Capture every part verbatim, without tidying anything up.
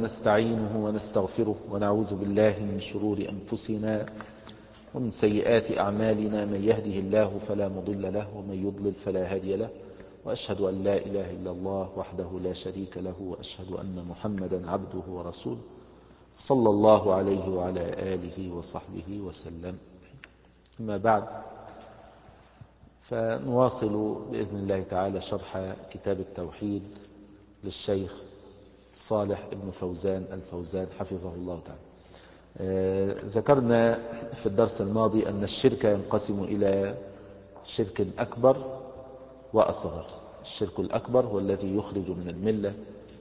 ونستعينه ونستغفره ونعوذ بالله من شرور أنفسنا ومن سيئات أعمالنا. من يهده الله فلا مضل له ومن يضلل فلا هادي له، وأشهد أن لا إله إلا الله وحده لا شريك له، وأشهد أن محمدا عبده ورسوله صلى الله عليه وعلى آله وصحبه وسلم. أما بعد، فنواصل بإذن الله تعالى شرح كتاب التوحيد للشيخ صالح بن فوزان الفوزان حفظه الله تعالى. آه ذكرنا في الدرس الماضي أن الشرك ينقسم إلى شرك أكبر وأصغر. الشرك الأكبر هو الذي يخرج من الملة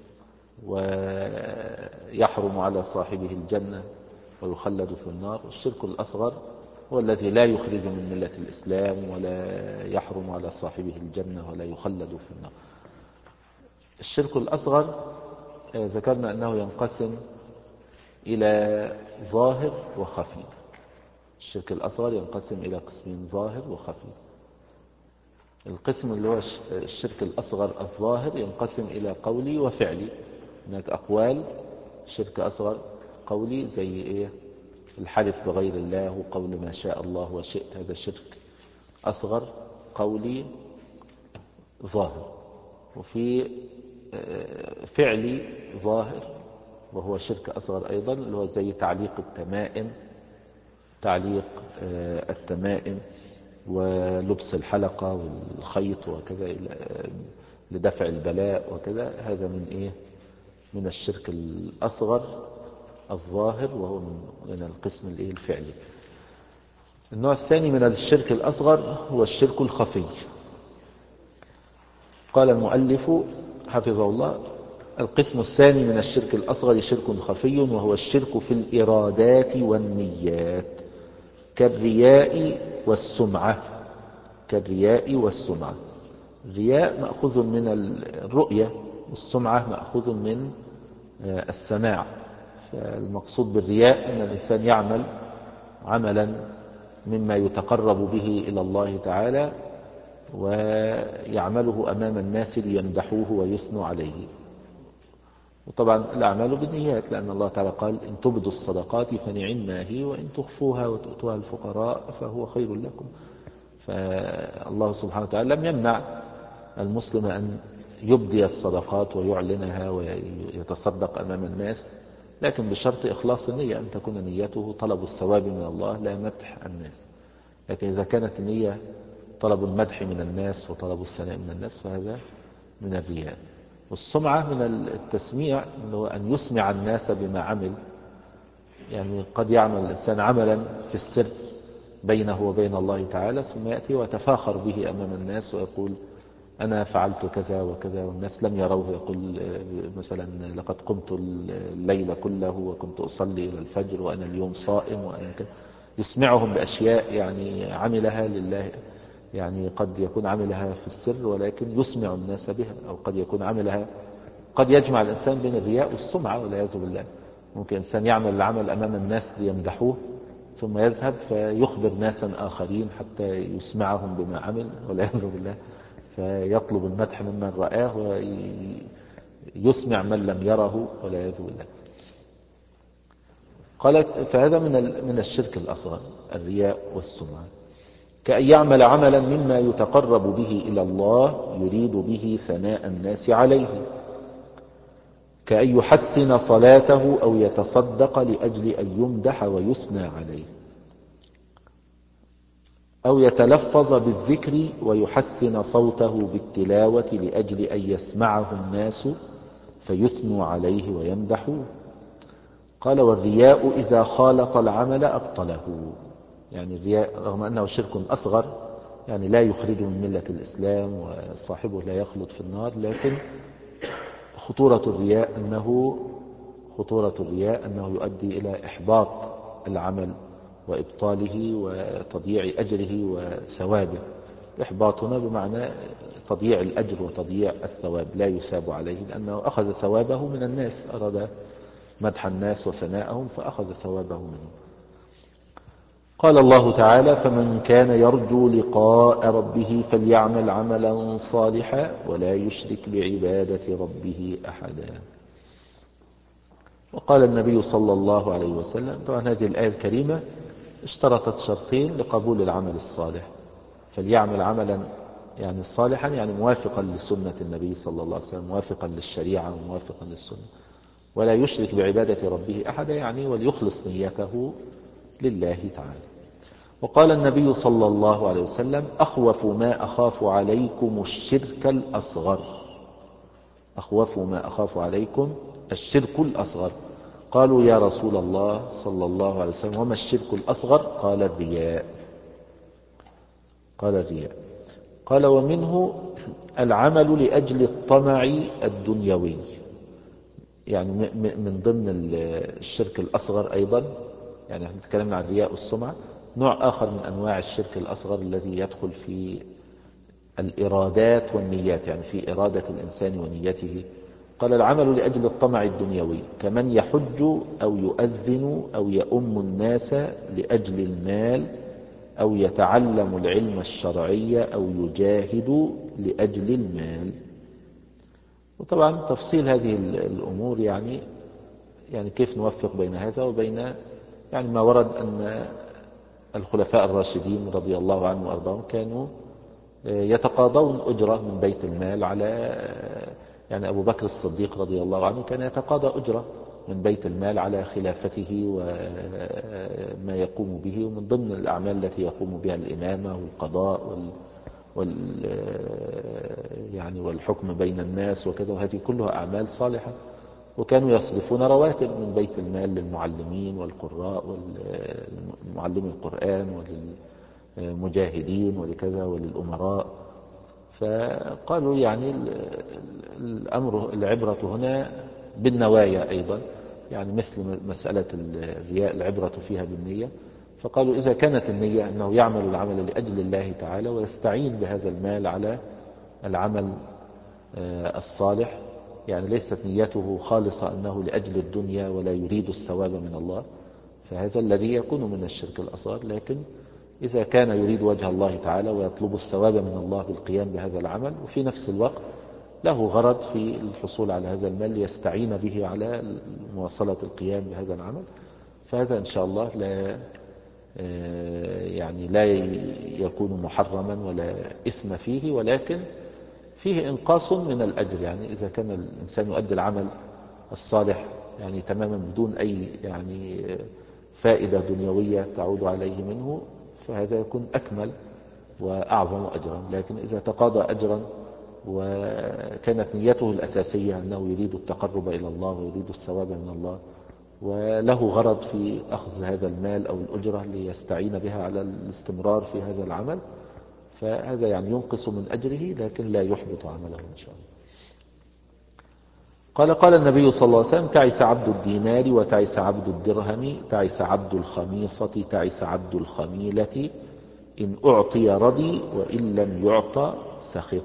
ويحرم على صاحبه الجنة ويخلد في النار، والشرك الأصغر هو الذي لا يخرج من ملة الإسلام ولا يحرم على صاحبه الجنة ولا يخلد في النار. الشرك الأصغر ذكرنا أنه ينقسم إلى ظاهر وخفي. الشرك الأصغر ينقسم إلى قسمين: ظاهر وخفي. القسم اللي هو الشرك الأصغر الظاهر ينقسم إلى قولي وفعلي. هناك أقوال شرك أصغر قولي زي إيه؟ الحلف بغير الله وقول ما شاء الله وشئت، هذا شرك أصغر قولي ظاهر. وفي فعلي ظاهر وهو شرك أصغر أيضا، اللي هو زي تعليق التمائم تعليق التمائم ولبس الحلقة والخيط وكذا لدفع البلاء وكذا. هذا من إيه؟ من الشرك الأصغر الظاهر، وهو من القسم الإيه؟ الفعلي. النوع الثاني من الشرك الأصغر هو الشرك الخفي. قال المؤلف حفظه الله: القسم الثاني من الشرك الأصغر شرك خفي، وهو الشرك في الإرادات والنيات كالرياء والسمعة. كالرياء والسمعة. الرياء مأخوذ من الرؤية، والسمعة مأخوذ من السماع. فالمقصود بالرياء أن الإنسان يعمل عملا مما يتقرب به إلى الله تعالى ويعمله أمام الناس ليمدحوه ويثنوا عليه. وطبعا الأعمال بالنيات، لأن الله تعالى قال: إن تبدوا الصدقات فنعما هي، وإن تخفوها وتؤتوها الفقراء فهو خير لكم. فالله سبحانه وتعالى لم يمنع المسلم أن يبدي الصدقات ويعلنها ويتصدق أمام الناس، لكن بشرط إخلاص النية، أن تكون نيته طلب الثواب من الله لا مدح الناس. لكن إذا كانت النية طلب المدح من الناس وطلب الثناء من الناس فهذا من الرياء. والسمعة من التسميع، أنه أن يسمع الناس بما عمل. يعني قد يعمل الإنسان عملا في السر بينه وبين الله تعالى، ثم يأتي ويتفاخر به أمام الناس ويقول: أنا فعلت كذا وكذا، والناس لم يروه. يقول مثلا: لقد قمت الليل كله وكنت أصلي إلى الفجر وأنا اليوم صائم وأنا كذا. يسمعهم بأشياء يعني عملها لله، يعني قد يكون عملها في السر ولكن يسمع الناس بها، أو قد يكون عملها قد يجمع الإنسان بين الرياء والسمعة والعياذ بالله. ممكن إنسان يعمل العمل أمام الناس ليمدحوه، ثم يذهب فيخبر ناسا آخرين حتى يسمعهم بما عمل والعياذ بالله، فيطلب المدح ممن رآه ويسمع من لم يره والعياذ بالله. قالت: فهذا من من الشرك الأصغر الرياء والسمعة. كأن يعمل عملا مما يتقرب به إلى الله يريد به ثناء الناس عليه، كأن يحسن صلاته أو يتصدق لأجل أن يمدح ويثنى عليه، أو يتلفظ بالذكر ويحسن صوته بالتلاوة لأجل أن يسمعه الناس فيثنوا عليه ويمدحوه. قال: والرياء إذا خالط العمل أبطله. يعني الرياء رغم أنه شرك أصغر، يعني لا يخرج من ملة الإسلام وصاحبه لا يخلد في النار، لكن خطورة الرياء أنه خطورة الرياء أنه يؤدي إلى إحباط العمل وإبطاله وتضييع أجره وثوابه. إحباط هنا بمعنى تضييع الأجر وتضييع الثواب، لا يثاب عليه لأنه أخذ ثوابه من الناس، أراد مدح الناس وثناءهم فأخذ ثوابه منهم. قال الله تعالى: فمن كان يرجو لقاء ربه فليعمل عملا صالحا ولا يشرك بعبادة ربه أحدا. وقال النبي صلى الله عليه وسلم، طبعا هذه الآية الكريمة اشترطت شرطين لقبول العمل الصالح، فليعمل عملا يعني صالحا يعني موافقا لسنة النبي صلى الله عليه وسلم، موافقا للشريعة وموافقا للسنة، ولا يشرك بعبادة ربه أحدا يعني وليخلص نيته لله تعالى. وقال النبي صلى الله عليه وسلم: أخوف ما أخاف عليكم الشرك الأصغر. أخوف ما أخاف عليكم الشرك الأصغر. قالوا يا رسول الله صلى الله عليه وسلم وما الشرك الأصغر؟ قال الرياء. قال الرياء قال ومنه العمل لأجل الطمع الدنيوي، يعني من ضمن الشرك الأصغر أيضا، يعني احنا تكلمنا عن الرياء والسمعة، نوع آخر من أنواع الشرك الأصغر الذي يدخل في الإرادات والنيات، يعني في إرادة الإنسان ونيته. قال العمل لأجل الطمع الدنيوي كمن يحج أو يؤذن أو يؤم الناس لأجل المال أو يتعلم العلم الشرعي أو يجاهد لأجل المال. وطبعا تفصيل هذه الأمور يعني يعني كيف نوفق بين هذا وبين يعني ما ورد أن الخلفاء الراشدين رضي الله عنهم وأرضاهم كانوا يتقاضون أجرة من بيت المال على، يعني أبو بكر الصديق رضي الله عنه كان يتقاضى أجرة من بيت المال على خلافته وما يقوم به، ومن ضمن الأعمال التي يقوم بها الإمامة والقضاء وال وال يعني والحكم بين الناس وكذا، وهذه كلها أعمال صالحة. وكانوا يصرفون رواتب من بيت المال للمعلمين والقراء والمعلمي القرآن وللمجاهدين ولكذا وللأمراء. فقالوا يعني الأمر العبرة هنا بالنوايا أيضا، يعني مثل مسألة الرياء العبرة فيها بالنية. فقالوا إذا كانت النية أنه يعمل العمل لأجل الله تعالى ويستعين بهذا المال على العمل الصالح، يعني ليست نيته خالصة أنه لأجل الدنيا ولا يريد الثواب من الله، فهذا الذي يكون من الشرك الأصغر. لكن إذا كان يريد وجه الله تعالى ويطلب الثواب من الله بالقيام بهذا العمل، وفي نفس الوقت له غرض في الحصول على هذا المال ليستعين به على مواصلة القيام بهذا العمل، فهذا إن شاء الله لا يعني لا يكون محرما ولا إثم فيه، ولكن فيه إنقاص من الأجر. يعني إذا كان الإنسان يؤدي العمل الصالح يعني تماما بدون أي يعني فائدة دنيوية تعود عليه منه، فهذا يكون أكمل وأعظم أجرا. لكن إذا تقاضى أجرا وكانت نيته الأساسية أنه يريد التقرب إلى الله ويريد الثواب من الله، وله غرض في أخذ هذا المال أو الأجرة ليستعين بها على الاستمرار في هذا العمل، فهذا يعني ينقص من أجره لكن لا يحبط عمله إن شاء الله. قال قال النبي صلى الله عليه وسلم: تعس عبد الدينار وتعس عبد الدرهم، تعس عبد الخميصة، تعس عبد الخميلة، إن أعطي رضي وإن لم يعطى سخط.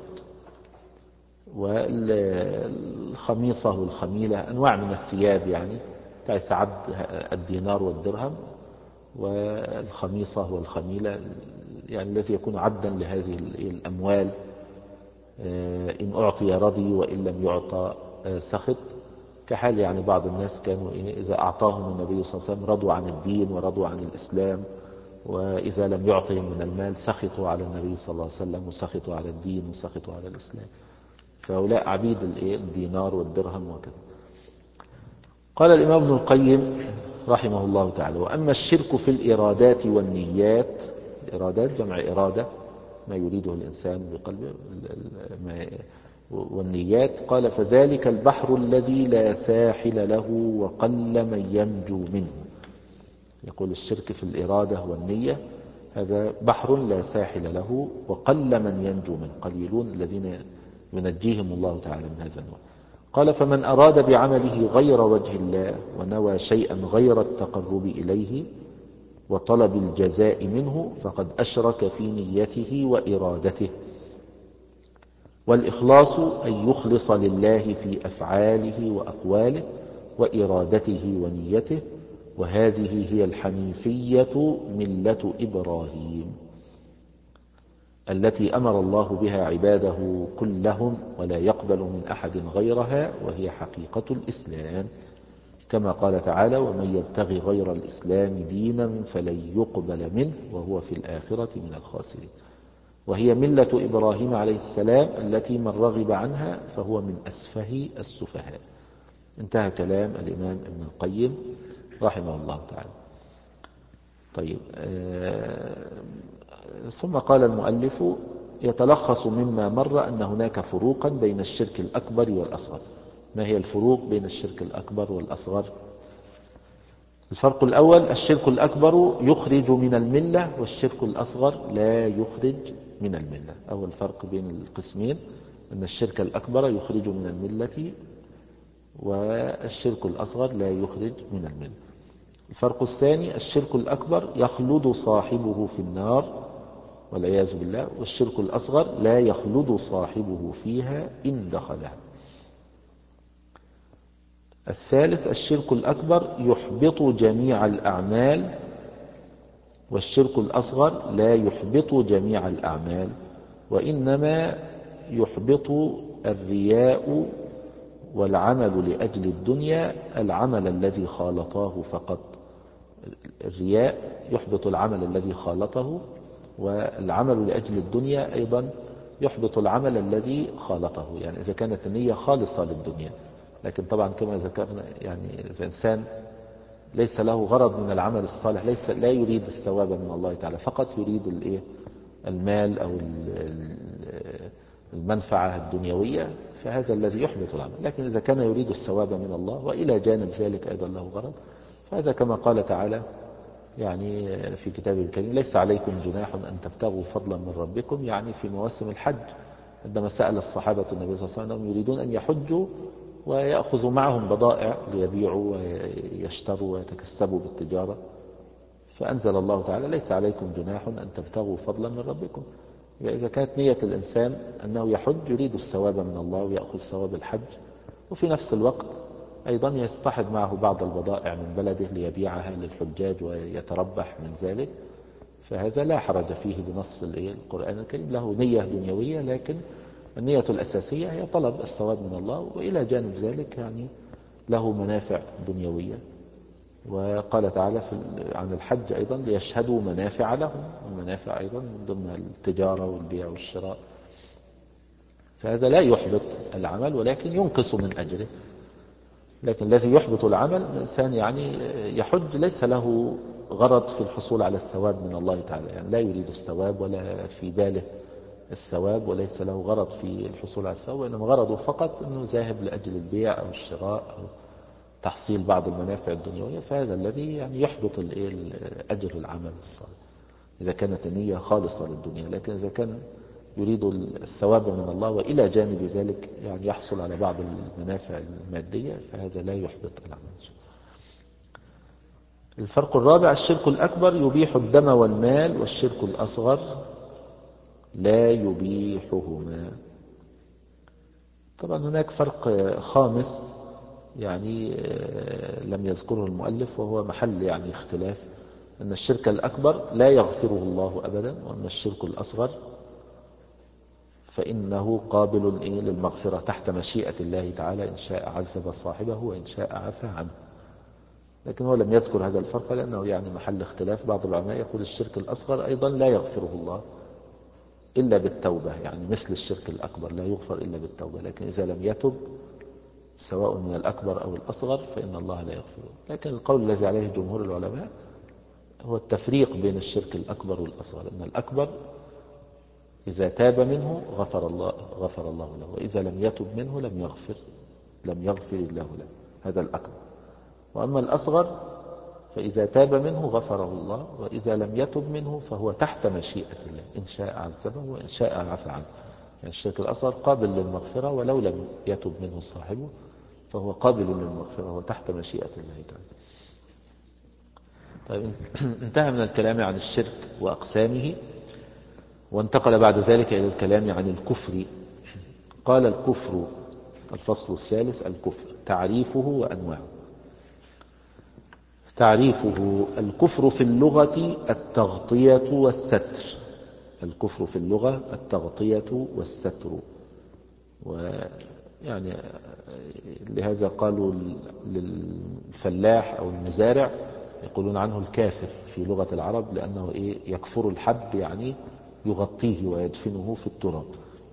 والخميصة والخميلة أنواع من الثياب، يعني تعس عبد الدينار والدرهم، والخميصة والخميلة يعني الذي يكون عبدا لهذه الأموال، إن أعطي رضي وإن لم يعطى سخط. كحال يعني بعض الناس كانوا إذا أعطاهم النبي صلى الله عليه وسلم رضوا عن الدين ورضوا عن الإسلام، وإذا لم يعطهم من المال سخطوا على النبي صلى الله عليه وسلم وسخطوا على الدين وسخطوا على الإسلام. فهؤلاء عبيد الدينار والدرهم وكذا. قال الإمام ابن القيم رحمه الله تعالى: وأما الشرك في الإرادات والنيات، الإرادات جمع إرادة ما يريده الإنسان بقلبه، والنيات قال: فذلك البحر الذي لا ساحل له وقل من ينجو منه. يقول الشرك في الإرادة والنية هذا بحر لا ساحل له وقل من ينجو منه، قليلون الذين ينجيهم الله تعالى من هذا النوع. قال: فمن أراد بعمله غير وجه الله ونوى شيئا غير التقرب إليه وطلب الجزاء منه فقد أشرك في نيته وإرادته. والإخلاص أن يخلص لله في أفعاله وأقواله وإرادته ونيته، وهذه هي الحنيفية ملة إبراهيم التي أمر الله بها عباده كلهم ولا يقبل من أحد غيرها، وهي حقيقة الإسلام. كما قال تعالى: ومن يبتغي غير الإسلام دينا فلن يقبل منه وهو في الآخرة من الخاسرين. وهي ملة إبراهيم عليه السلام التي من رغب عنها فهو من أسفه السفهاء. انتهى كلام الإمام ابن القيم رحمه الله تعالى. طيب آه ثم قال المؤلف: يتلخص مما مر أن هناك فروقا بين الشرك الأكبر والأصغر. ما هي الفروق بين الشرك الأكبر والأصغر؟ الفرق الأول: الشرك الأكبر يخرج من الملة، والشرك الأصغر لا يخرج من الملة. أول فرق بين القسمين أن الشرك الأكبر يخرج من الملة، والشرك الأصغر لا يخرج من الملة. الفرق الثاني: الشرك الأكبر يخلد صاحبه في النار والعياذ بالله، والشرك الأصغر لا يخلد صاحبه فيها إن دخلها. الثالث: الشرك الأكبر يحبط جميع الأعمال، والشرك الأصغر لا يحبط جميع الأعمال، وإنما يحبط الرياء والعمل لأجل الدنيا العمل الذي خالطاه فقط. الرياء يحبط العمل الذي خالطه، والعمل لأجل الدنيا أيضا يحبط العمل الذي خالطه، يعني إذا كانت النية خالصة للدنيا. لكن طبعا كما ذكرنا، يعني إذا إنسان ليس له غرض من العمل الصالح، ليس لا يريد الثواب من الله تعالى، فقط يريد الايه المال أو المنفعة الدنيوية، فهذا الذي يحبط العمل. لكن إذا كان يريد الثواب من الله وإلى جانب ذلك أيضا له غرض، فهذا كما قال تعالى يعني في كتابه الكريم: ليس عليكم جناح أن تبتغوا فضلا من ربكم، يعني في مواسم الحج عندما سأل الصحابة النبي صلى الله عليه وسلم يريدون أن يحجوا ويأخذوا معهم بضائع ليبيعوا ويشتروا ويتكسبوا بالتجارة، فأنزل الله تعالى: ليس عليكم جناح أن تبتغوا فضلا من ربكم. إذا كانت نية الإنسان أنه يحج يريد الثواب من الله ويأخذ ثواب الحج، وفي نفس الوقت أيضا يصطحب معه بعض البضائع من بلده ليبيعها للحجاج ويتربح من ذلك، فهذا لا حرج فيه بنص القرآن الكريم. له نية دنيوية، لكن النية الأساسية هي طلب الثواب من الله، وإلى جانب ذلك يعني له منافع دنيوية. وقال تعالى عن الحج أيضا: ليشهدوا منافع لهم، والمنافع أيضا من ضمن التجارة والبيع والشراء. فهذا لا يحبط العمل ولكن ينقص من أجره. لكن الذي يحبط العمل الإنسان يعني يحج ليس له غرض في الحصول على الثواب من الله تعالى، يعني لا يريد الثواب ولا في باله الثواب، وليس له غرض في الحصول على الثواب، وإنما غرضه فقط أنه ذاهب لأجل البيع أو الشراء أو تحصيل بعض المنافع الدنيوية. فهذا الذي يعني يحبط أجر العمل الصالح إذا كانت النية خالصة للدنيا. لكن إذا كان يريد الثواب من الله وإلى جانب ذلك يعني يحصل على بعض المنافع المادية، فهذا لا يحبط العمل. الفرق الرابع: الشرك الأكبر يبيح الدم والمال، والشرك الأصغر لا يبيحهما. طبعا هناك فرق خامس يعني لم يذكره المؤلف، وهو محل يعني اختلاف، أن الشرك الأكبر لا يغفره الله أبدا، وأن الشرك الأصغر فإنه قابل للمغفرة تحت مشيئة الله تعالى، إن شاء عذب صاحبه وإن شاء عفى عنه. لكن هو لم يذكر هذا الفرق لأنه يعني محل اختلاف. بعض العلماء يقول الشرك الأصغر أيضا لا يغفره الله إلا بالتوبة، يعني مثل الشرك الأكبر لا يغفر إلا بالتوبة، لكن إذا لم يتب سواء من الأكبر أو الأصغر فإن الله لا يغفره. لكن القول الذي عليه جمهور العلماء هو التفريق بين الشرك الأكبر والأصغر، أن الأكبر إذا تاب منه غفر الله غفر الله له، وإذا لم يتب منه لم يغفر لم يغفر الله له، هذا الأكبر. وأما الأصغر فإذا تاب منه غفره الله، وإذا لم يتب منه فهو تحت مشيئة الله، إن شاء عذبه وإن شاء عفى عنه. يعني الشرك الأصغر قابل للمغفرة ولو لم يتب منه صاحبه فهو قابل للمغفرة وتحت مشيئة الله تعالى. طيب انتهى من الكلام عن الشرك وأقسامه، وانتقل بعد ذلك إلى الكلام عن الكفر. قال: الكفر، الفصل الثالث: الكفر تعريفه وأنواعه. تعريفه: الكفر في اللغة التغطية والستر. الكفر في اللغة التغطية والستر. يعني لهذا قالوا للفلاح أو المزارع يقولون عنه الكافر في لغة العرب، لأنه إيه يكفر الحب، يعني يغطيه ويدفنه في التراب.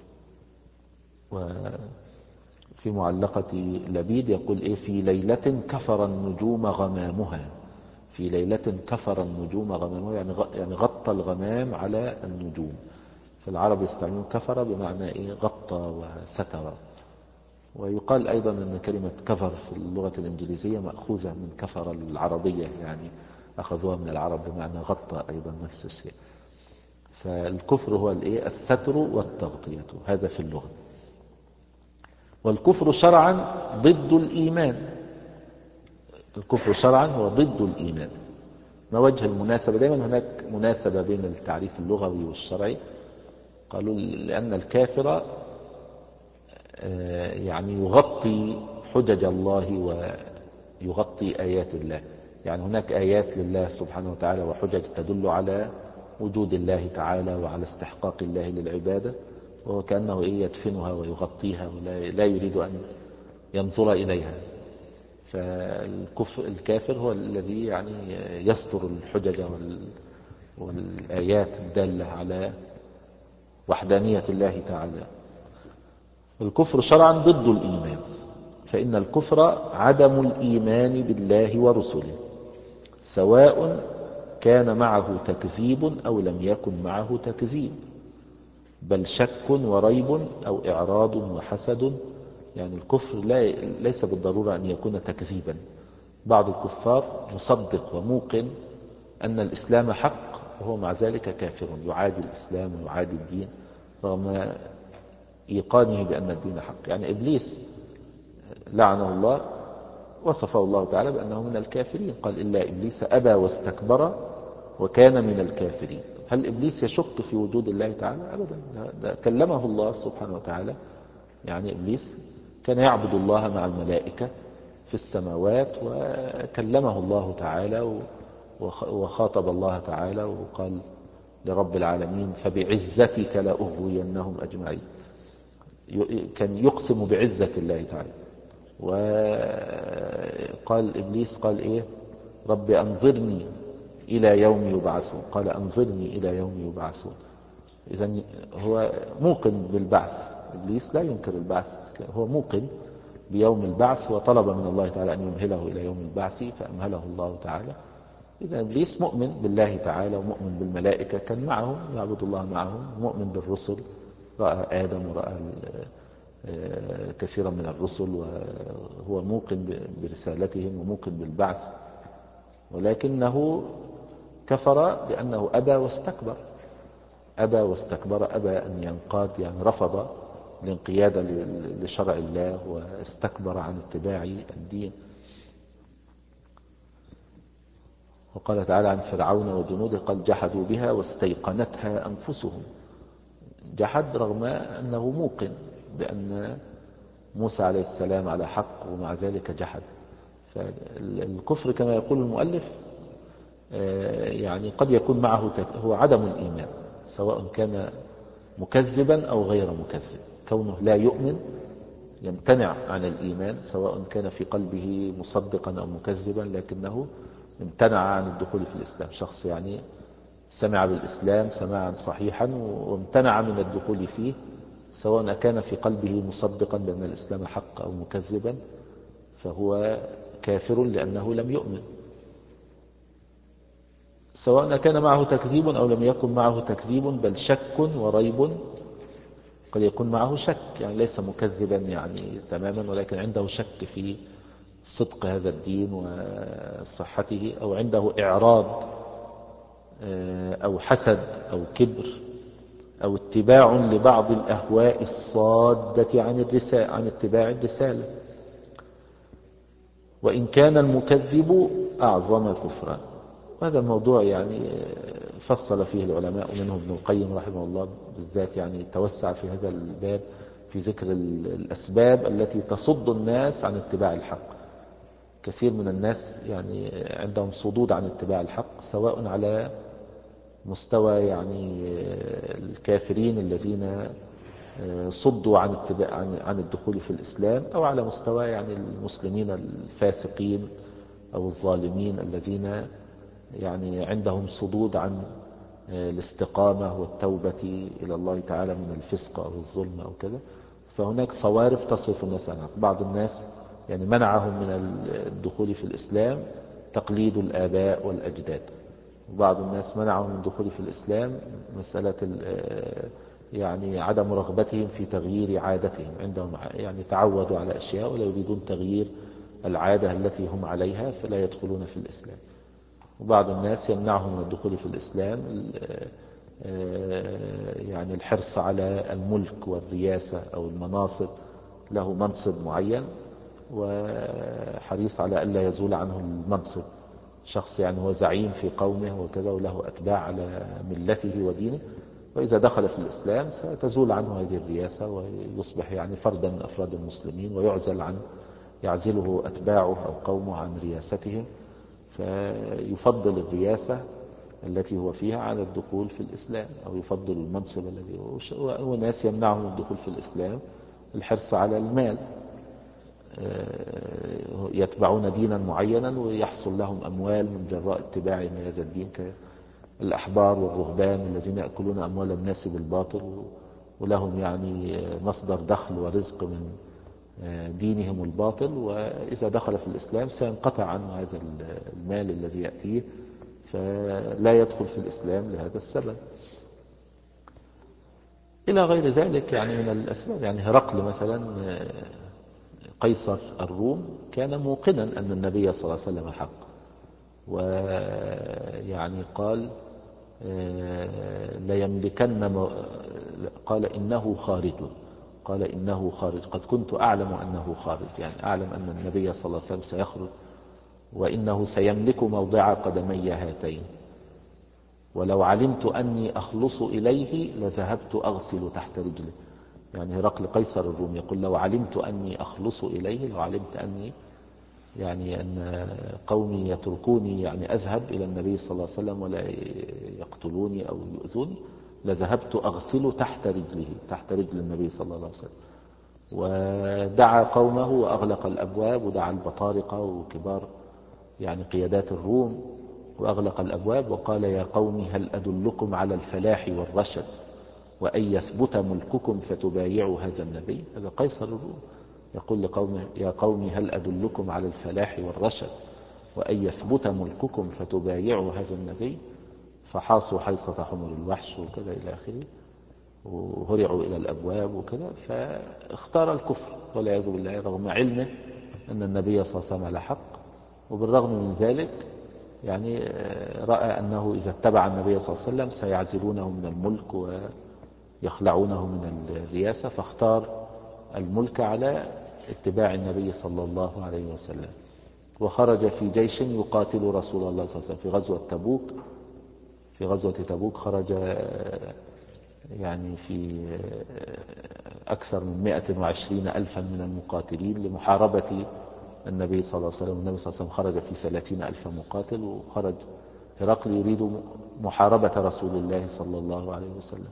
وفي معلقة لبيد يقول إيه في ليلة كفر النجوم غمامها، في ليلة كفر النجوم غمامها، يعني يعني غطى الغمام على النجوم. فالعرب يستعملون كفر بمعنى إيه غطى وستر. ويقال أيضا أن كلمة كفر في اللغة الإنجليزية مأخوذة من كفر العربية، يعني أخذوها من العرب بمعنى غطى أيضا نفس الشيء. فالكفر هو الإيه الستر والتغطية، هذا في اللغة. والكفر شرعا ضد الإيمان، الكفر شرعا هو ضد الإيمان. ما وجه المناسبة؟ دائما هناك مناسبة بين التعريف اللغوي والشرعي. قالوا لأن الكافر يعني يغطي حجج الله ويغطي آيات الله، يعني هناك آيات لله سبحانه وتعالى وحجج تدل على وجود الله تعالى وعلى استحقاق الله للعبادة، وهو كأنه إيه يدفنها ويغطيها ولا يريد أن ينظر إليها. فالكافر هو الذي يعني يستر الحجج والآيات الدالة على وحدانية الله تعالى. الكفر شرعا ضد الإيمان، فإن الكفر عدم الإيمان بالله ورسله، سواء كان معه تكذيب أو لم يكن معه تكذيب، بل شك وريب أو إعراض وحسد. يعني الكفر لا ليس بالضرورة أن يكون تكذيبا. بعض الكفار مصدق وموقن أن الإسلام حق، وهو مع ذلك كافر يعادي الإسلام ويعادي الدين رغم إيقانه بأن الدين حق. يعني إبليس لعنه الله وصفه الله تعالى بأنه من الكافرين، قال إلا إبليس أبى واستكبر وكان من الكافرين. هل إبليس يشك في وجود الله تعالى؟ أبدا، ده كلمه الله سبحانه وتعالى. يعني إبليس كان يعبد الله مع الملائكة في السماوات، وكلمه الله تعالى وخاطب الله تعالى وقال لرب العالمين فبعزتك لأغوينهم أجمعين. كان يقسم بعزة الله تعالى. وقال إبليس قال إيه رب أنظرني إلى يوم يبعثون، قال أنظرني إلى يوم يبعثون. إذن هو موقن بالبعث، إبليس لا ينكر البعث، هو موقن بيوم البعث وطلب من الله تعالى أن يمهله إلى يوم البعث فأمهله الله تعالى. إذا إبليس مؤمن بالله تعالى ومؤمن بالملائكة، كان معهم يعبد الله معهم، مؤمن بالرسل، رأى آدم ورأى كثيرا من الرسل وهو موقن برسالتهم وموقن بالبعث، ولكنه كفر لأنه أبى واستكبر، أبى واستكبر، أبى أن ينقاد، يعني رفض الانقياد لشرع الله واستكبر عن اتباع الدين. وقال تعالى عن فرعون وجنوده قال جحدوا بها واستيقنتها أنفسهم، جحد رغم أنه موقن بأن موسى عليه السلام على حق ومع ذلك جحد. فالكفر كما يقول المؤلف يعني قد يكون معه هو عدم الإيمان، سواء كان مكذبا أو غير مكذب. كونه لا يؤمن يمتنع عن الإيمان، سواء كان في قلبه مصدقا أو مكذبا، لكنه امتنع عن الدخول في الإسلام. شخص يعني سمع بالإسلام سماعا صحيحا وامتنع من الدخول فيه، سواء كان في قلبه مصدقا بأن الإسلام حق أو مكذبا، فهو كافر لأنه لم يؤمن. سواء كان معه تكذيب أو لم يكن معه تكذيب، بل شك وريب، قد يكون معه شك يعني ليس مكذبا يعني تماما، ولكن عنده شك في صدق هذا الدين وصحته، أو عنده إعراض أو حسد أو كبر أو اتباع لبعض الأهواء الصادة عن الرسالة، عن اتباع الرسالة. وإن كان المكذب أعظم كفرا. وهذا الموضوع يعني فصل فيه العلماء، منهم ابن القيم رحمه الله بالذات، يعني توسع في هذا الباب في ذكر الأسباب التي تصد الناس عن اتباع الحق. كثير من الناس يعني عندهم صدود عن اتباع الحق، سواء على مستوى يعني الكافرين الذين صدوا عن اتباع عن عن الدخول في الإسلام، أو على مستوى يعني المسلمين الفاسقين أو الظالمين الذين يعني عندهم صدود عن الاستقامة والتوبة إلى الله تعالى من الفسق أو الظلم أو كذا. فهناك صوارف تصرف الناس عنها. بعض الناس يعني منعهم من الدخول في الإسلام تقليد الآباء والأجداد، وبعض الناس منعهم من الدخول في الإسلام مسألة يعني عدم رغبتهم في تغيير عادتهم، عندهم يعني تعودوا على أشياء ولا يريدون تغيير العادة التي هم عليها فلا يدخلون في الإسلام. وبعض الناس يمنعهم من الدخول في الإسلام يعني الحرص على الملك والرياسة أو المناصب، له منصب معين وحريص على ألا يزول عنه المنصب، شخص يعني هو زعيم في قومه وكذا وله أتباع على ملته ودينه، وإذا دخل في الإسلام ستزول عنه هذه الرياسة ويصبح يعني فردا من أفراد المسلمين ويعزل عن يعزله أتباعه أو قومه عن رياستهم، فيفضل الرياسة التي هو فيها على الدخول في الإسلام، أو يفضل المنصب الذي هو. وناس يمنعهم الدخول في الإسلام الحرص على المال، يتبعون دينا معينا ويحصل لهم أموال من جراء اتباعهم هذا الدين، كالأحبار والرهبان الذين يأكلون أموال الناس بالباطل ولهم يعني مصدر دخل ورزق من دينهم الباطل، وإذا دخل في الإسلام سينقطع عنه هذا المال الذي يأتيه فلا يدخل في الإسلام لهذا السبب، إلى غير ذلك يعني من الأسباب. يعني هرقل مثلا قيصر الروم كان موقنا أن النبي صلى الله عليه وسلم حق، ويعني قال ليملكن، قال إنه خارج، قال إنه خارج، قد كنت أعلم أنه خارج، يعني أعلم أن النبي صلى الله عليه وسلم سيخرج وإنه سيملك موضع قدمي هاتين، ولو علمت أني أخلص إليه لذهبت أغسل تحت رجله. يعني هرقل قيصر الروم يقول لو علمت أني أخلص إليه، لو علمت أني يعني أن قومي يتركوني يعني أذهب إلى النبي صلى الله عليه وسلم ولا يقتلوني أو يؤذوني، لذهبت أغسل تحت رجله، تحت رجل النبي صلى الله عليه وسلم. ودعا قومه وأغلق الأبواب، ودعا البطارقة وكبار يعني قيادات الروم وأغلق الأبواب، وقال يا قوم هل أدلكم على الفلاح والرشد وأن يثبت ملككم فتبايعوا هذا النبي. هذا قيصر الروم يقول لقومه يا قوم هل أدلكم على الفلاح والرشد وأن يثبت ملككم فتبايعوا هذا النبي. فحاصوا حيصة حمر الوحش وكذا إلى آخره، وهرعوا إلى الأبواب وكذا، فاختار الكفر والعياذ بالله رغم علمه أن النبي صلى الله عليه وسلم على حق. وبالرغم من ذلك يعني رأى أنه إذا اتبع النبي صلى الله عليه وسلم سيعزلونه من الملك ويخلعونه من الرياسة، فاختار الملك على اتباع النبي صلى الله عليه وسلم. وخرج في جيش يقاتل رسول الله صلى الله عليه وسلم في غزوة تبوك. في غزوة تبوك خرج يعني في أكثر من مائة وعشرين ألفا من المقاتلين لمحاربة النبي صلى الله عليه وسلم. النبي صلى الله عليه وسلم خرج في ثلاثين ألف مقاتل، وخرج هرقل يريد محاربة رسول الله صلى الله عليه وسلم،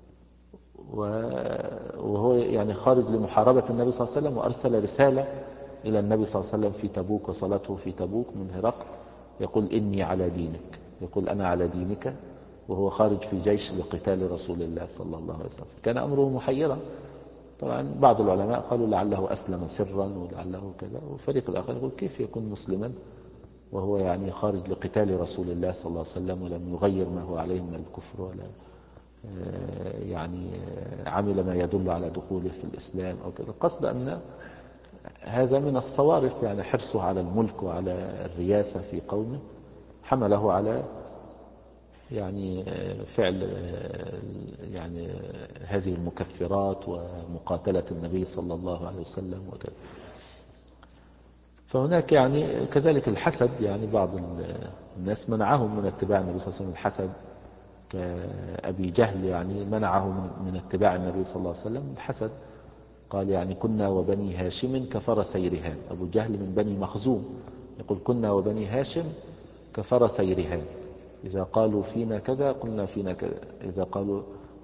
وهو يعني خارج لمحاربة النبي صلى الله عليه وسلم، وأرسل رسالة إلى النبي صلى الله عليه وسلم في تبوك وصلته في تبوك من هرقل يقول إني على دينك، يقول أنا على دينك، وهو خارج في جيش لقتال رسول الله صلى الله عليه وسلم. كان أمره محيرا. طبعا بعض العلماء قالوا لعله أسلم سرا ولعله كذا، والفريق الآخر يقول كيف يكون مسلما وهو يعني خارج لقتال رسول الله صلى الله عليه وسلم ولم يغير ما هو عليه من الكفر ولا يعني عمل ما يدل على دخوله في الإسلام أو كذا. قصد أن هذا من الصوارف، يعني حرصه على الملك وعلى الرياسة في قومه حمله على يعني فعل يعني هذه المكفرات ومقاتلة النبي صلى الله عليه وسلم وكذا. فهناك يعني كذلك الحسد، يعني بعض الناس منعهم من اتباع النبي صلى الله عليه وسلم. الحسد كأبي جهل يعني منعه من اتباع النبي صلى الله عليه وسلم. الحسد قال يعني كنا وبني هاشم كفرسي رهان. أبو جهل من بني مخزوم يقول كنا وبني هاشم كفرسي رهان، إذا قالوا فينا كذا قلنا فينا كذا، إذا قالوا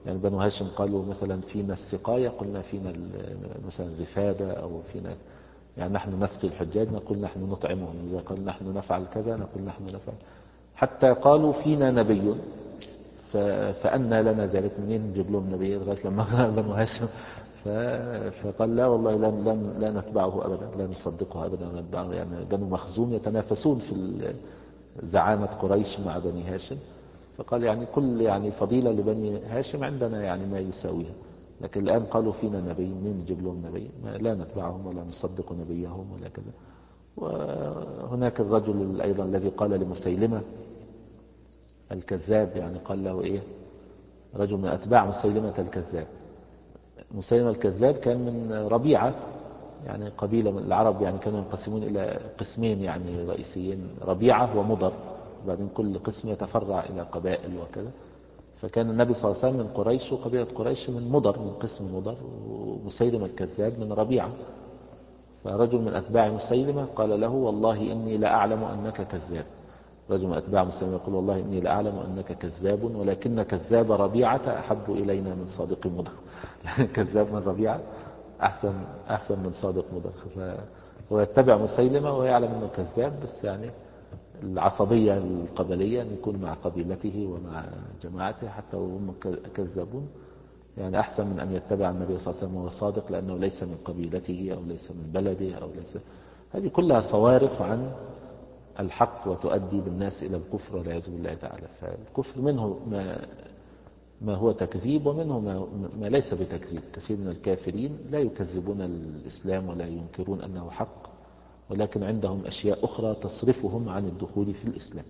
يعني بنو هاشم قالوا مثلا فينا السقاية، قلنا فينا مثلا الرفادة، أو فينا يعني نحن نسقي الحجاج نقول نحن نطعمهم، إذا قال نحن نفعل كذا نقول نحن نفعل. حتى قالوا فينا نبي، فأنى لنا ذلك، منين نجيب لهم نبي لغاية لما قال بنو هاشم. فقال لا والله لن, لن لا نتبعه أبدا، لا نصدقه أبدا ونتبعه. يعني بنو مخزوم يتنافسون في زعامة قريش مع بني هاشم، فقال يعني كل يعني فضيلة لبني هاشم عندنا يعني ما يساويها، لكن الآن قالوا فينا نبي، منين نجيب لهم نبي؟ لا نتبعهم ولا نصدق نبيهم ولا كذا. وهناك الرجل أيضا الذي قال لمسيلمة الكذاب، يعني قال له إيه، رجل من أتباع مسيلمة الكذاب. مسيلمة الكذاب كان من ربيعة، يعني قبيلة من العرب، يعني كانوا ينقسمون إلى قسمين يعني رئيسيين، ربيعة ومضر، وبعدين كل قسم يتفرع إلى قبائل وكذا. فكان النبي صلى الله عليه وسلم من قريش، وقبيلة قريش من مضر، من قسم مضر، ومسيلمة الكذاب من ربيعة. فرجل من أتباع مسيلمة قال له والله إني لأعلم أنك كذاب. رجل من أتباع مسيلمة يقول والله إني لأعلم أنك كذاب، ولكن كذاب ربيعة أحب إلينا من صادق مضر. كذاب من ربيعة أحسن, أحسن من صادق مضر. فهو يتبع مسيلمة ويعلم أنه كذاب، بس يعني العصبية القبلية أن يكون مع قبيلته ومع جماعته حتى وهم كذابون، يعني أحسن من أن يتبع النبي صلى الله عليه وسلم وهو صادق، لأنه ليس من قبيلته أو ليس من بلده أو ليس. هذه كلها صوارف عن الحق وتؤدي بالناس إلى الكفر والعياذ بالله تعالى. فالكفر منه ما, ما هو تكذيب، ومنه ما, ما ليس بتكذيب. كثير من الكافرين لا يكذبون الإسلام ولا ينكرون أنه حق، ولكن عندهم أشياء أخرى تصرفهم عن الدخول في الإسلام.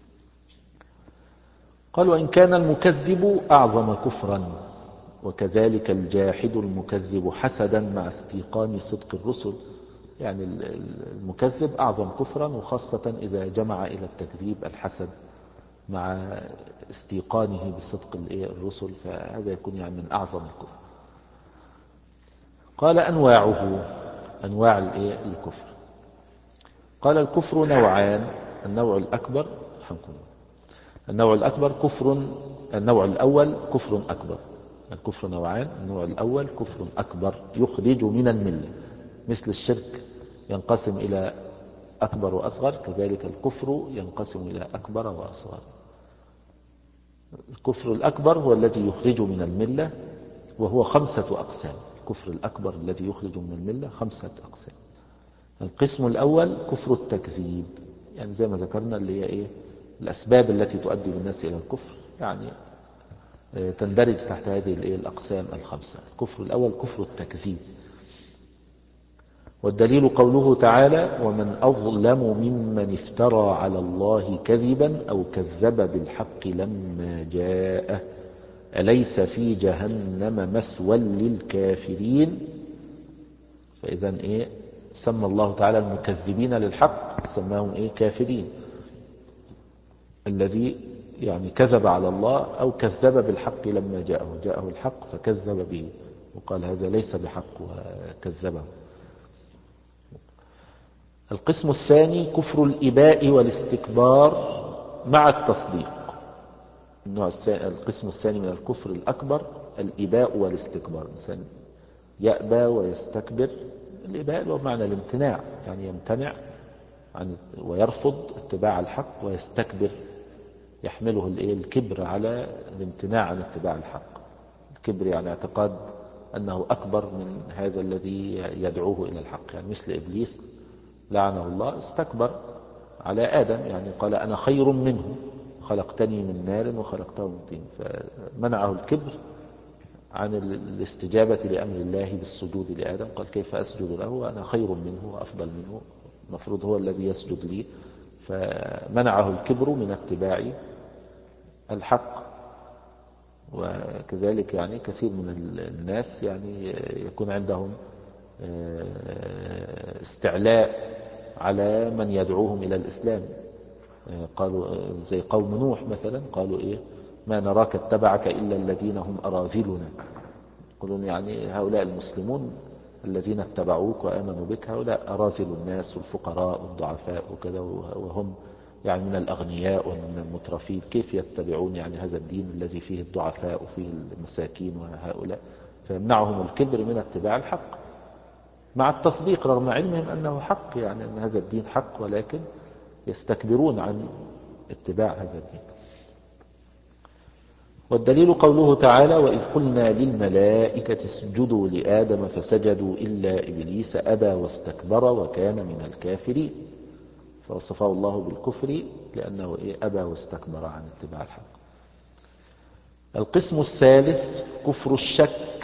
قال وإن كان المكذب أعظم كفرا، وكذلك الجاحد المكذب حسدا مع استيقان صدق الرسل. يعني المكذب أعظم كفرا، وخاصة إذا جمع إلى التكذيب الحسد مع استيقانه بصدق الرسل، فهذا يكون يعني من أعظم الكفر. قال أنواعه، أنواع الكفر. قال الكفر نوعان. النوع الأكبر حكم النوع الأكبر كفر. النوع الأول كفر أكبر. الكفر نوعان. النوع الأول كفر أكبر يخرج من الملة، مثل الشرك ينقسم إلى أكبر وأصغر، كذلك الكفر ينقسم إلى أكبر وأصغر. الكفر الأكبر هو الذي يخرج من الملة، وهو خمسة أقسام. الكفر الأكبر الذي يخرج من الملة خمسة أقسام. القسم الأول كفر التكذيب، يعني زي ما ذكرنا اللي هي إيه الأسباب التي تؤدي بالناس إلى الكفر، يعني تندرج تحت هذه الأقسام الخمسة. الكفر الأول كفر التكذيب، والدليل قوله تعالى ومن أظلم ممن افترى على الله كذبا أو كذب بالحق لما جاءه أليس في جهنم مثوى للكافرين. فإذا إيه سمى الله تعالى المكذبين للحق سماهم إيه كافرين، الذي يعني كذب على الله أو كذب بالحق لما جاءه جاءه الحق فكذب به وقال هذا ليس بحق وكذبه. القسم الثاني كفر الإباء والاستكبار مع التصديق. النوع القسم الثاني من الكفر الأكبر الإباء والاستكبار، الإنسان يأبى ويستكبر. الإباء هو معنى الامتناع، يعني يمتنع عن ويرفض اتباع الحق، ويستكبر يحمله الكبر على الامتناع عن اتباع الحق. الكبر يعني اعتقاد أنه أكبر من هذا الذي يدعوه إلى الحق، يعني مثل إبليس لعنه الله استكبر على آدم، يعني قال أنا خير منه خلقتني من نار وخلقته من طين، فمنعه الكبر عن الاستجابة لأمر الله بالسجود لآدم. قال كيف أسجد له وأنا خير منه وأفضل منه، المفروض هو الذي يسجد لي. فمنعه الكبر من اتباع الحق. وكذلك يعني كثير من الناس يعني يكون عندهم استعلاء على من يدعوهم إلى الإسلام. قالوا زي قوم نوح مثلا، قالوا إيه ما نراك اتبعك إلا الذين هم أراذلنا. يقولون يعني هؤلاء المسلمون الذين اتبعوك وآمنوا بك هؤلاء أراذل الناس والفقراء والضعفاء وكذا، وهم يعني من الأغنياء ومن المترفين، كيف يتبعون يعني هذا الدين الذي فيه الضعفاء وفيه المساكين وهؤلاء؟ فيمنعهم الكبر من اتباع الحق مع التصديق رغم علمهم أنه حق، يعني أن هذا الدين حق، ولكن يستكبرون عن اتباع هذا الدين. والدليل قوله تعالى: وإذ قلنا للملائكة اسجدوا لآدم فسجدوا إلا إبليس أبى واستكبر وكان من الكافرين، فوصفه الله بالكفر لأنه أبى واستكبر عن اتباع الحق. القسم الثالث كفر الشك.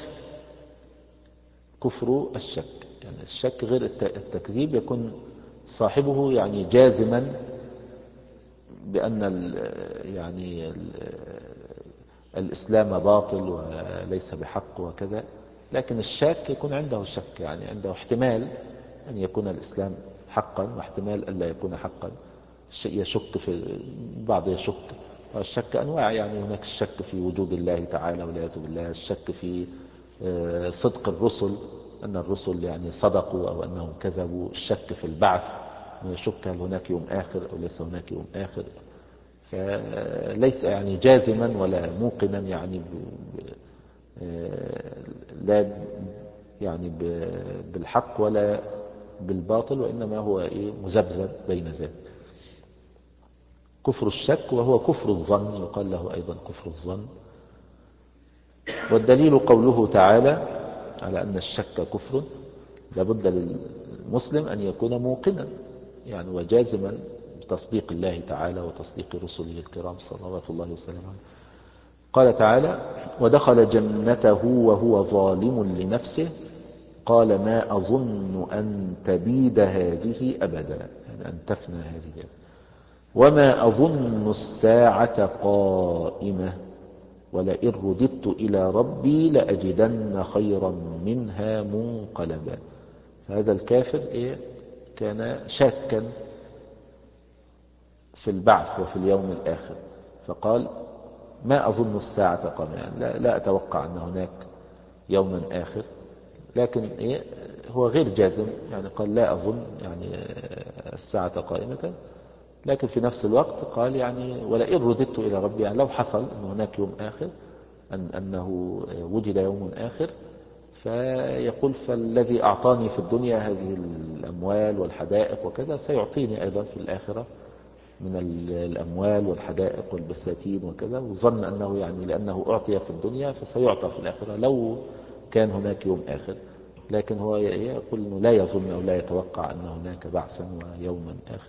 كفر الشك يعني الشك غير التكذيب، يكون صاحبه يعني جازما بأن ال يعني ال الإسلام باطل وليس بحق وكذا، لكن الشاك يكون عنده شك، يعني عنده احتمال أن يكون الإسلام حقا واحتمال أن لا يكون حقا. يشك في بعض، يشك. والشك أنواع، يعني هناك الشك في وجود الله تعالى والعياذ بالله، الشك في صدق الرسل، أن الرسل يعني صدقوا أو أنهم كذبوا، الشك في البعث، يشك هل هناك يوم آخر أو ليس هناك يوم آخر. فليس يعني جازما ولا موقنا يعني لا يعني بالحق ولا بالباطل، وإنما هو إيه مذبذب بين ذلك. كفر الشك وهو كفر الظن، يقال له أيضا كفر الظن. والدليل قوله تعالى على أن الشك كفر: لابد للمسلم أن يكون موقنا يعني وجازما بتصديق الله تعالى وتصديق رسله الكرام صلوات الله وسلامه عليه. قال تعالى: ودخل جنته وهو ظالم لنفسه قال ما أظن أن تبيد هذه أبدا، يعني أن تفنى هذه، وما أظن الساعة قائمة ولئن رددت إلى ربي لأجدن خيرا منها منقلبا. فهذا الكافر إيه؟ كان شاكا في البعث وفي اليوم الآخر، فقال ما أظن الساعة قائمة، يعني لا, لا أتوقع أن هناك يوما آخر، لكن إيه هو غير جازم، يعني قال لا أظن يعني الساعة قائمة، لكن في نفس الوقت قال يعني ولئن رددت إلى ربي، يعني لو حصل أن هناك يوم آخر، أن أنه وجد يوم آخر، فيقول فالذي أعطاني في الدنيا هذه الأموال والحدائق وكذا سيعطيني أيضا في الآخرة من الأموال والحدائق والبساتين وكذا، وظن أنه يعني لأنه أعطي في الدنيا فسيعطى في الآخرة لو كان هناك يوم آخر، لكن هو يقول أنه لا يظن أو لا يتوقع أن هناك بعثا ويوما آخر.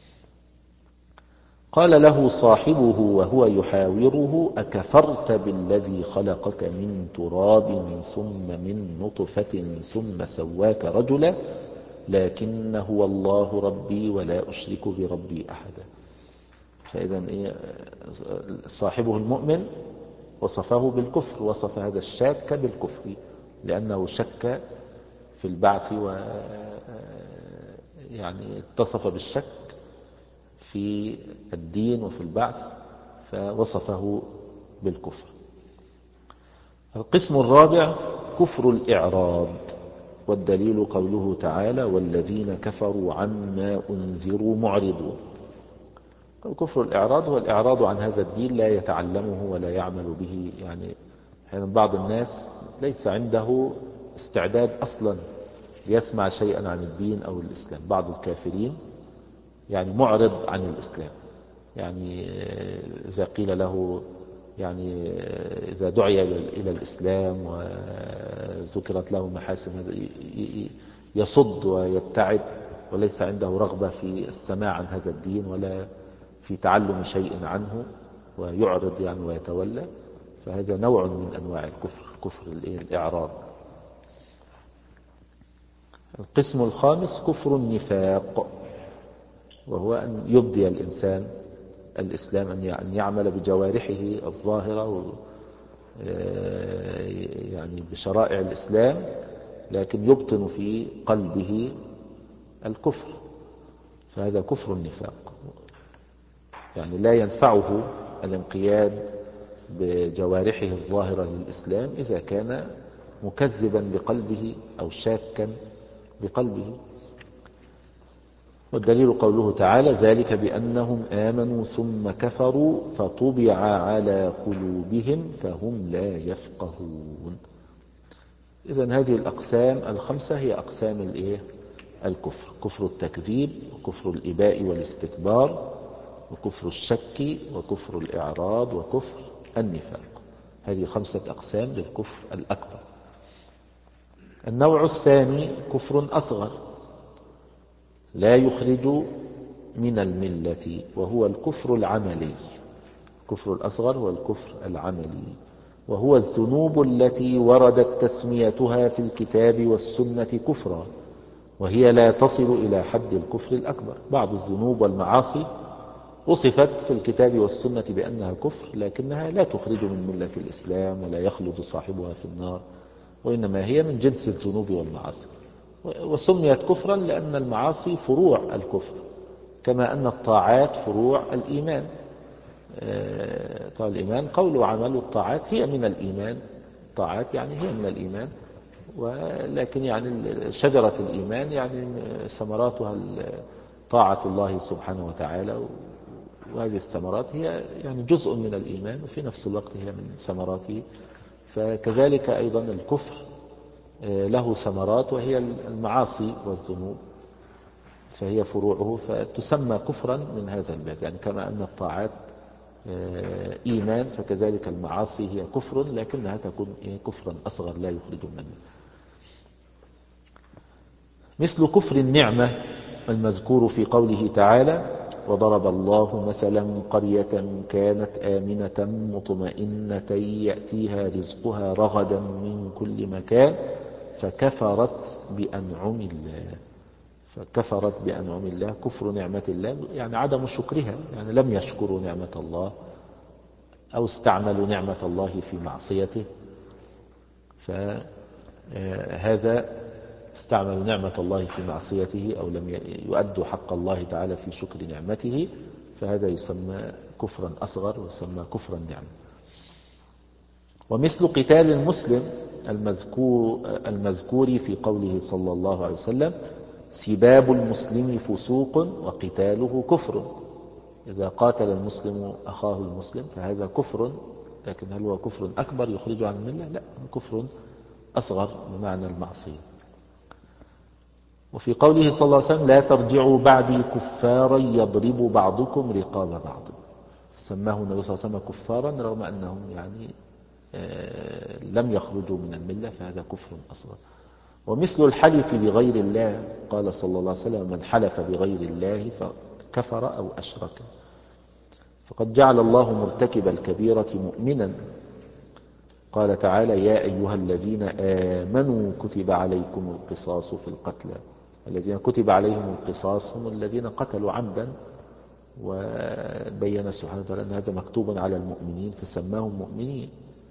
قال له صاحبه وهو يحاوره أكفرت بالذي خلقك من تراب ثم من نطفة ثم سواك رجلا لكن هو الله ربي ولا أشرك بربي أحدا. فإذا إيه صاحبه المؤمن وصفه بالكفر، وصف هذا الشاك بالكفر لأنه شك في البعث، و يعني اتصف بالشك في الدين وفي البعث فوصفه بالكفر. القسم الرابع كفر الإعراض. والدليل قوله تعالى والذين كفروا عما أنذروا معرضون. كفر الإعراض هو الإعراض عن هذا الدين، لا يتعلمه ولا يعمل به. يعني أحيانا بعض الناس ليس عنده استعداد أصلا ليسمع شيئا عن الدين أو الإسلام. بعض الكافرين يعني معرض عن الإسلام، يعني إذا قيل له يعني إذا دعي إلى الإسلام وذكرت له محاسن يصد ويبتعد، وليس عنده رغبة في السماع عن هذا الدين ولا في تعلم شيء عنه، ويعرض يعني ويتولى. فهذا نوع من أنواع الكفر، كفر الإعراض. القسم الخامس كفر النفاق، وهو أن يبدي الإنسان الإسلام، أن يعمل بجوارحه الظاهرة يعني بشرائع الإسلام، لكن يبطن في قلبه الكفر، فهذا كفر النفاق. يعني لا ينفعه الانقياد بجوارحه الظاهرة للإسلام إذا كان مكذبا بقلبه أو شاكا بقلبه. والدليل قوله تعالى ذلك بأنهم آمنوا ثم كفروا فطبع على قلوبهم فهم لا يفقهون. إذن هذه الأقسام الخمسة هي أقسام الإيه؟ الكفر: كفر التكذيب، وكفر الإباء والاستكبار، وكفر الشك، وكفر الإعراض، وكفر النفاق. هذه خمسة أقسام للكفر الأكبر. النوع الثاني كفر أصغر لا يخرج من الملة، وهو الكفر العملي. الكفر الأصغر هو الكفر العملي، وهو الذنوب التي وردت تسميتها في الكتاب والسنة كفرا، وهي لا تصل إلى حد الكفر الأكبر. بعض الذنوب والمعاصي وصفت في الكتاب والسنة بأنها كفر، لكنها لا تخرج من ملة الإسلام ولا يخلد صاحبها في النار، وإنما هي من جنس الذنوب والمعاصي. وسميت كفرا لأن المعاصي فروع الكفر، كما أن الطاعات فروع الإيمان. طاعة الإيمان قول وعمل، الطاعات هي من الإيمان، الطاعات يعني هي من الإيمان، ولكن يعني شجرة الإيمان يعني ثمراتها طاعة الله سبحانه وتعالى، وهذه الثمرات هي يعني جزء من الإيمان، وفي نفس الوقت هي من ثمراته. فكذلك أيضا الكفر له ثمرات وهي المعاصي والذنوب، فهي فروعه، فتسمى كفرا من هذا الباب. يعني كما أن الطاعات إيمان، فكذلك المعاصي هي كفر، لكنها تكون كفرا أصغر لا يخرج منه. مثل كفر النعمة المذكور في قوله تعالى وضرب الله مثلا قرية كانت آمنة مطمئنة يأتيها رزقها رغدا من كل مكان فكفرت بأنعم الله. فكفرت بأنعم الله كفر نعمة الله، يعني عدم شكرها، يعني لم يشكروا نعمة الله أو استعملوا نعمة الله في معصيته، فهذا استعملوا نعمة الله في معصيته أو لم يؤدوا حق الله تعالى في شكر نعمته، فهذا يسمى كفرا أصغر ويسمى كفرا نعمة. ومثل قتال المسلم المذكور, المذكور في قوله صلى الله عليه وسلم سباب المسلم فسوق وقتاله كفر. إذا قاتل المسلم أخاه المسلم فهذا كفر، لكن هل هو كفر أكبر يخرج عن الملة؟ لا، كفر أصغر بمعنى المعصية. وفي قوله صلى الله عليه وسلم لا ترجعوا بعدي كفارا يضرب بعضكم رقاب بعض، سماه النبي صلى الله عليه وسلم كفارا رغم أنهم يعني لم يخرجوا من الملة، فهذا كفر أصغر. ومثل الحلف بغير الله قال صلى الله عليه وسلم من حلف بغير الله فكفر أو أشرك. فقد جعل الله مرتكب الكبيرة مؤمنا، قال تعالى يا أيها الذين آمنوا كتب عليكم القصاص في القتلى. الذين كتب عليهم القصاص هم الذين قتلوا عمدا، وبين سبحانه وتعالى أن هذا مكتوب على المؤمنين فسماهم مؤمنين.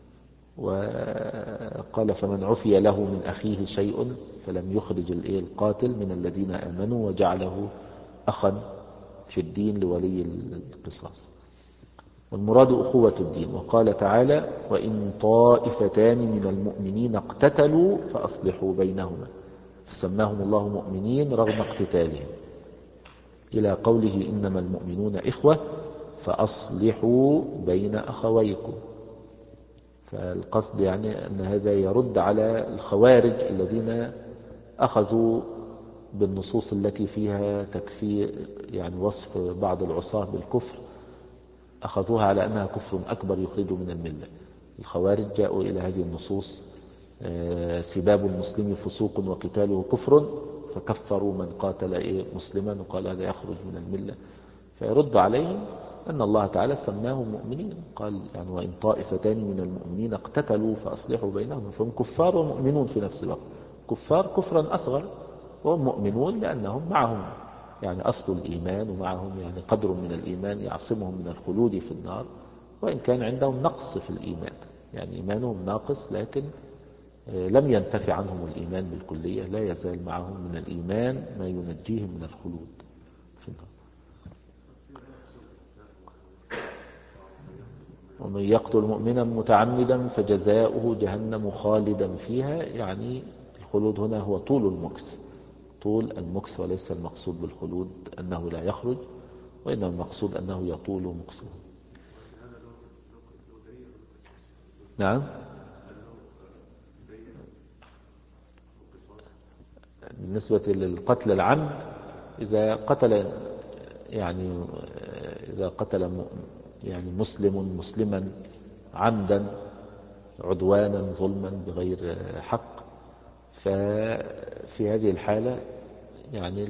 وقال فمن عفي له من أخيه شيء فلم يخرج القاتل من الذين آمنوا وجعله أخا في الدين لولي القصاص، والمراد أخوة الدين. وقال تعالى وإن طائفتان من المؤمنين اقتتلوا فأصلحوا بينهما، فسماهم الله مؤمنين رغم اقتتالهم، إلى قوله إنما المؤمنون إخوة فأصلحوا بين أخويكم. فالقصد يعني أن هذا يرد على الخوارج الذين أخذوا بالنصوص التي فيها تكفير، يعني وصف بعض العصاة بالكفر، أخذوها على أنها كفر أكبر يخرج من الملة. الخوارج جاءوا إلى هذه النصوص سباب المسلم فسوق وقتاله كفر، فكفروا من قاتل إيه مسلما وقال هذا يخرج من الملة. فيرد عليهم أن الله تعالى سماهم مؤمنين، قال يعني وإن طائفتان من المؤمنين اقتتلوا فأصلحوا بينهم، فهم كفار ومؤمنون في نفس الوقت. كفار كفرا أصغر، وهم مؤمنون لأنهم معهم يعني أصل الإيمان، ومعهم يعني قدر من الإيمان يعصمهم من الخلود في النار، وإن كان عندهم نقص في الإيمان، يعني إيمانهم ناقص، لكن لم ينتفع عنهم الإيمان بالكلية، لا يزال معهم من الإيمان ما ينجيهم من الخلود في النار. ومن يقتل مؤمنا متعمدا فجزاؤه جهنم خالدا فيها، يعني الخلود هنا هو طول المكث، طول المكث، وليس المقصود بالخلود أنه لا يخرج، وإنما المقصود أنه يطول مكثه. نعم. بالنسبة للقتل العمد، إذا قتل يعني إذا قتل يعني مسلم مسلما عمدا عدوانا ظلما بغير حق، ففي هذه الحالة يعني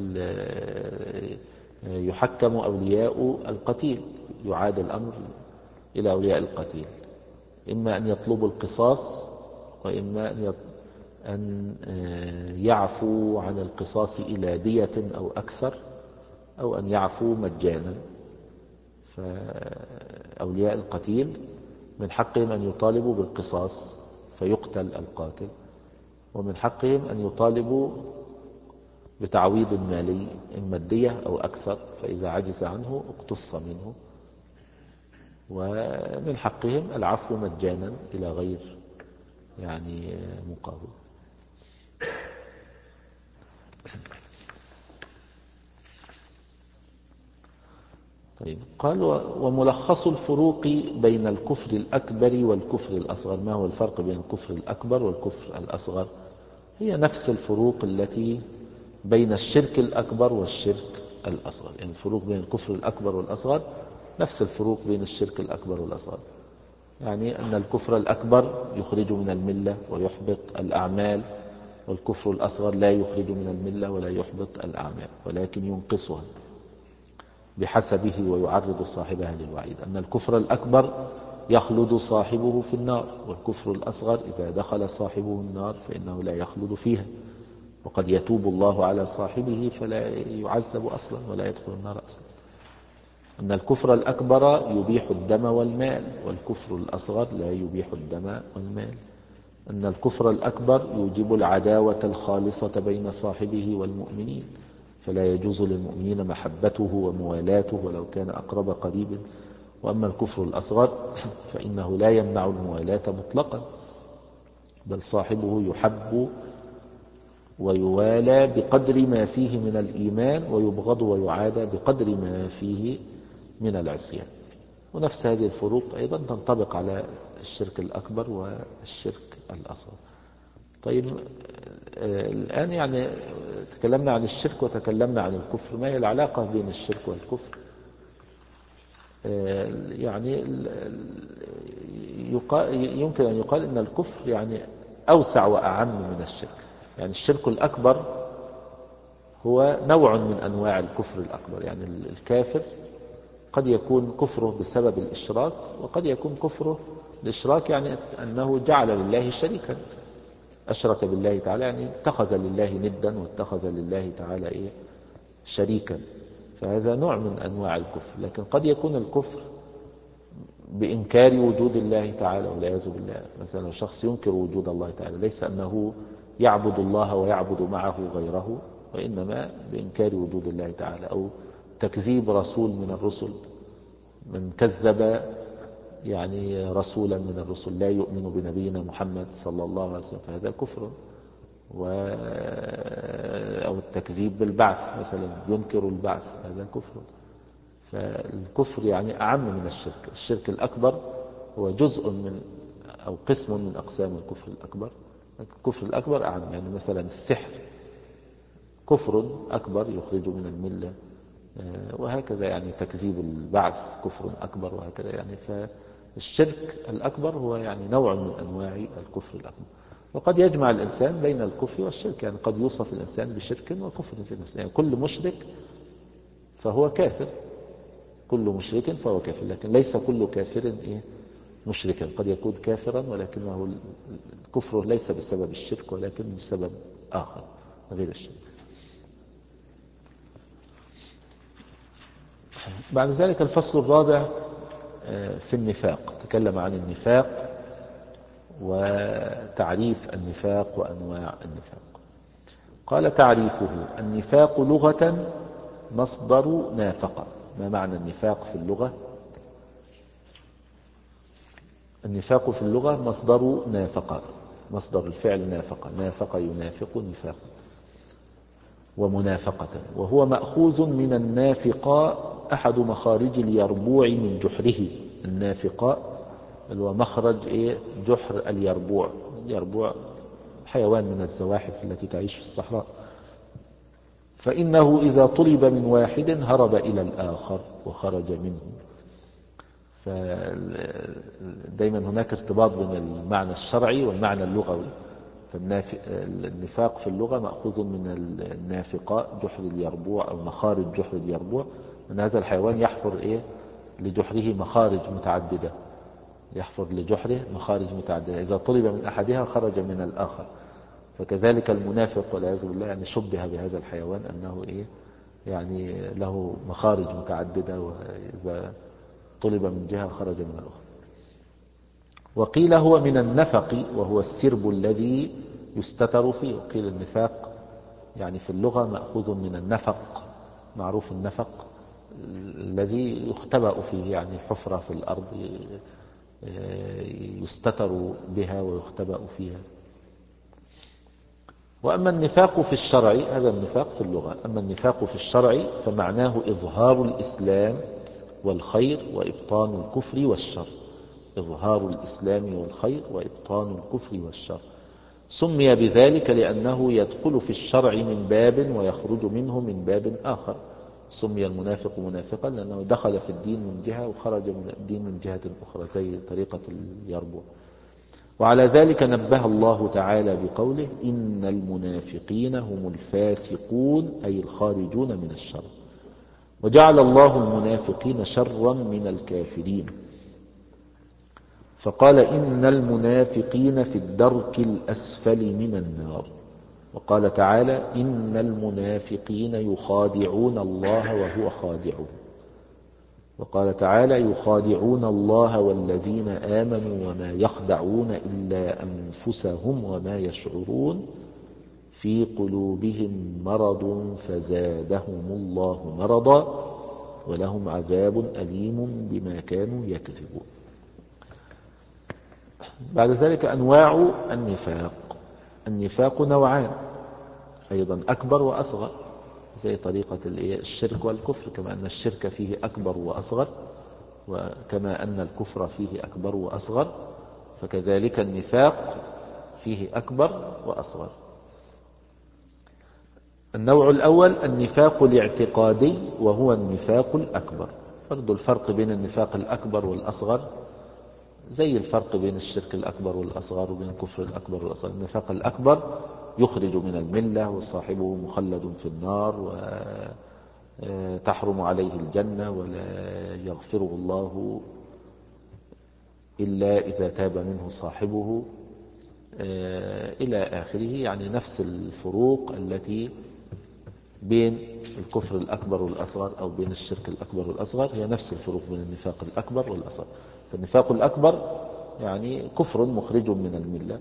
يحكم أولياء القتيل، يعاد الأمر إلى أولياء القتيل، إما أن يطلبوا القصاص، وإما أن أن يعفوا عن القصاص إلى دية أو أكثر، أو أن يعفوا مجانا. فأولياء القتيل من حقهم أن يطالبوا بالقصاص فيقتل القاتل، ومن حقهم أن يطالبوا بتعويض مالي، إما الدية أو أكثر، فإذا عجز عنه اقتص منه. ومن حقهم العفو مجانا إلى غير يعني مقابل. طيب، قال وملخص الفروق بين الكفر الأكبر والكفر الأصغر. ما هو الفرق بين الكفر الأكبر والكفر الأصغر؟ هي نفس الفروق التي بين الشرك الأكبر والشرك الأصغر. يعني الفروق بين الكفر الأكبر والأصغر نفس الفروق بين الشرك الأكبر والأصغر. يعني أن الكفر الأكبر يخرج من الملة ويحبط الأعمال، والكفر الأصغر لا يخرج من الملة ولا يحبط الأعمال، ولكن ينقصها بحسبه ويعرض صاحبها للوعيد. أن الكفر الأكبر يخلد صاحبه في النار، والكفر الأصغر إذا دخل صاحبه النار فإنه لا يخلد فيها، وقد يتوب الله على صاحبه فلا يعذب أصلا ولا يدخل النار أصلا. أن الكفر الأكبر يبيح الدم والمال، والكفر الأصغر لا يبيح الدم والمال. أن الكفر الأكبر يوجب العداوة الخالصة بين صاحبه والمؤمنين، فلا يجوز للمؤمنين محبته وموالاته ولو كان أقرب قريب. وأما الكفر الأصغر فإنه لا يمنع الموالاة مطلقا، بل صاحبه يحب ويوالى بقدر ما فيه من الإيمان، ويبغض ويعادى بقدر ما فيه من العصيان. ونفس هذه الفروق أيضا تنطبق على الشرك الأكبر والشرك الأصغر. طيب، الآن يعني تكلمنا عن الشرك وتكلمنا عن الكفر، ما هي العلاقة بين الشرك والكفر؟ يعني يمكن أن يقال أن الكفر يعني أوسع وأعم من الشرك. يعني الشرك الأكبر هو نوع من أنواع الكفر الأكبر. يعني الكافر قد يكون كفره بسبب الإشراك، وقد يكون كفره الإشراك يعني أنه جعل لله شريكا، أشرك بالله تعالى، يعني اتخذ لله ندا واتخذ لله تعالى إيه شريكا، فهذا نوع من أنواع الكفر. لكن قد يكون الكفر بإنكار وجود الله تعالى والعياذ بالله. مثلا شخص ينكر وجود الله تعالى، ليس أنه يعبد الله ويعبد معه غيره، وإنما بإنكار وجود الله تعالى، أو تكذيب رسول من الرسل. من كذب يعني رسولا من الرسل لا يؤمن بنبينا محمد صلى الله عليه وسلم فهذا كفر. و... أو التكذيب بالبعث، مثلا ينكر البعث، هذا كفر. فالكفر يعني أعم من الشرك. الشرك الأكبر هو جزء من أو قسم من أقسام الكفر الأكبر. الكفر الأكبر أعم. يعني مثلا السحر كفر أكبر يخرج من الملة، وهكذا. يعني تكذيب البعث كفر أكبر، وهكذا. يعني فالشرك الأكبر هو يعني نوع من أنواع الكفر الأكبر. وقد يجمع الإنسان بين الكفر والشرك، يعني قد يوصف الإنسان بشرك وكفر في نفسه. يعني كل مشرك فهو كافر، كل مشرك فهو كافر، لكن ليس كل كافر إيه مشركا. قد يكون كافرا ولكنه الكفر ليس بسبب الشرك، ولكن بسبب آخر غير الشرك. بعد ذلك الفصل الرابع في النفاق، تكلم عن النفاق وتعريف النفاق وأنواع النفاق. قال تعريفه: النفاق لغة مصدر نافق. ما معنى النفاق في اللغة؟ النفاق في اللغة مصدر نافق، مصدر الفعل نافق، نافق ينافق نفاق. ومنافقة. وهو مأخوذ من النافقاء، أحد مخارج اليربوع من جحره. النافقاء اللي هو مخرج إيه؟ جحر اليربوع. اليربوع حيوان من الزواحف التي تعيش في الصحراء، فإنه إذا طلب من واحد هرب إلى الآخر وخرج منه. فدايما هناك ارتباط بين المعنى الشرعي والمعنى اللغوي. فالنفاق في اللغة مأخوذ من النافقاء، جحر اليربوع أو مخارج جحر اليربوع، أن هذا الحيوان يحفر إيه؟ لجحره مخارج متعددة، يحفر لجحره مخارج متعددة، إذا طلب من أحدها خرج من الآخر. فكذلك المنافق والعياذ بالله يعني شبه بهذا الحيوان أنه إيه؟ يعني له مخارج متعددة، وإذا طلب من جهة خرج من الأخرى. وقيل هو من النفق وهو السرب الذي يستتر فيه. وقيل النفاق يعني في اللغة مأخوذ من النفق، معروف النفق الذي يختبأ فيه، يعني حفرة في الأرض يستتر بها ويختبأ فيها. وأما النفاق في الشرع، هذا النفاق في اللغة. أما النفاق في الشرع فمعناه إظهار الإسلام والخير وإبطان الكفر والشر. إظهار الإسلام والخير وإبطان الكفر والشر. سمي بذلك لأنه يدخل في الشرع من باب ويخرج منه من باب آخر. سمي المنافق منافقا لأنه دخل في الدين من جهة وخرج من الدين من جهة أخرى، زي طريقة اليربوع. وعلى ذلك نبه الله تعالى بقوله: إن المنافقين هم الفاسقون، أي الخارجون من الشر. وجعل الله المنافقين شرا من الكافرين، فقال: إن المنافقين في الدرك الأسفل من النار. وقال تعالى: إن المنافقين يخادعون الله وهو خادعهم. وقال تعالى: يخادعون الله والذين آمنوا وما يخدعون إلا أنفسهم وما يشعرون في قلوبهم مرض فزادهم الله مرضا ولهم عذاب أليم بما كانوا يكذبون. بعد ذلك أنواع النفاق. النفاق نوعان أيضا، أكبر وأصغر، زي طريقة الشرك والكفر، كما أن الشرك فيه أكبر وأصغر، وكما أن الكفر فيه أكبر وأصغر، فكذلك النفاق فيه أكبر وأصغر. النوع الأول النفاق الاعتقادي، وهو النفاق الأكبر. برضو الفرق بين النفاق الأكبر والأصغر زي الفرق بين الشرك الأكبر والأصغر وبين الكفر الأكبر والأصغر. النفاق الأكبر يخرج من الملة وصاحبه مخلد في النار وتحرم عليه الجنة ولا يغفره الله إلا إذا تاب منه صاحبه إلى آخره. يعني نفس الفروق التي بين الكفر الأكبر والأصغر أو بين الشرك الأكبر والأصغر هي نفس الفروق بين النفاق الأكبر والأصغر. فالنفاق الأكبر يعني كفر مخرج من الملة،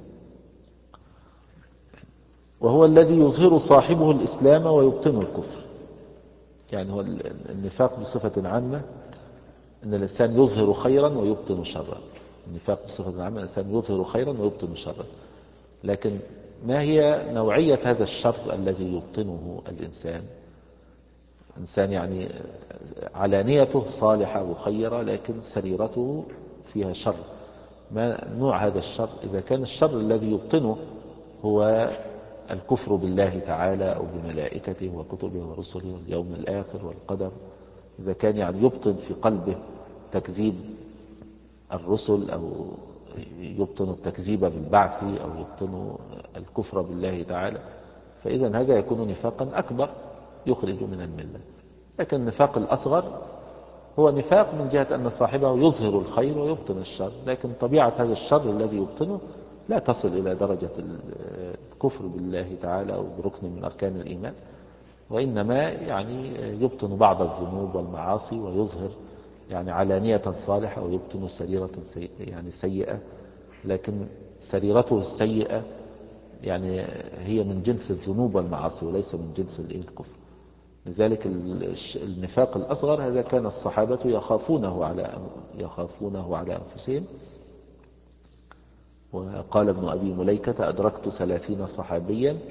وهو الذي يظهر صاحبه الإسلام ويبطن الكفر. يعني هو النفاق بصفة عامة أن الإنسان يظهر خيرا ويبطن شرا. النفاق بصفة عامة الإنسان يظهر خيرا ويبطن شرا، لكن ما هي نوعية هذا الشر الذي يبطنه الإنسان؟ إنسان يعني علانيته صالحة وخيرة لكن سريرته فيها شر. ما نوع هذا الشر؟ إذا كان الشر الذي يبطنه هو الكفر بالله تعالى أو بملائكته وكتبه ورسله واليوم الآخر والقدر، إذا كان يعني يبطن في قلبه تكذيب الرسل أو يبطن التكذيب بالبعث أو يبطن الكفر بالله تعالى، فإذا هذا يكون نفاقا أكبر يخرج من الملة. لكن النفاق الأصغر هو نفاق من جهة أن صاحبه يظهر الخير ويبطن الشر، لكن طبيعة هذا الشر الذي يبطنه لا تصل إلى درجة الكفر بالله تعالى أو بركن من أركان الإيمان، وإنما يعني يبطن بعض الذنوب والمعاصي ويظهر يعني علانية صالحة ويبطن سريرة سيئة يعني سيئة، لكن سريرته السيئة يعني هي من جنس الذنوب والمعاصي وليس من جنس الكفر. لذلك النفاق الأصغر هذا كان الصحابة يخافونه على يخافونه على أنفسهم. وقال ابن أبي مليكة: أدركت ثلاثين صحابيا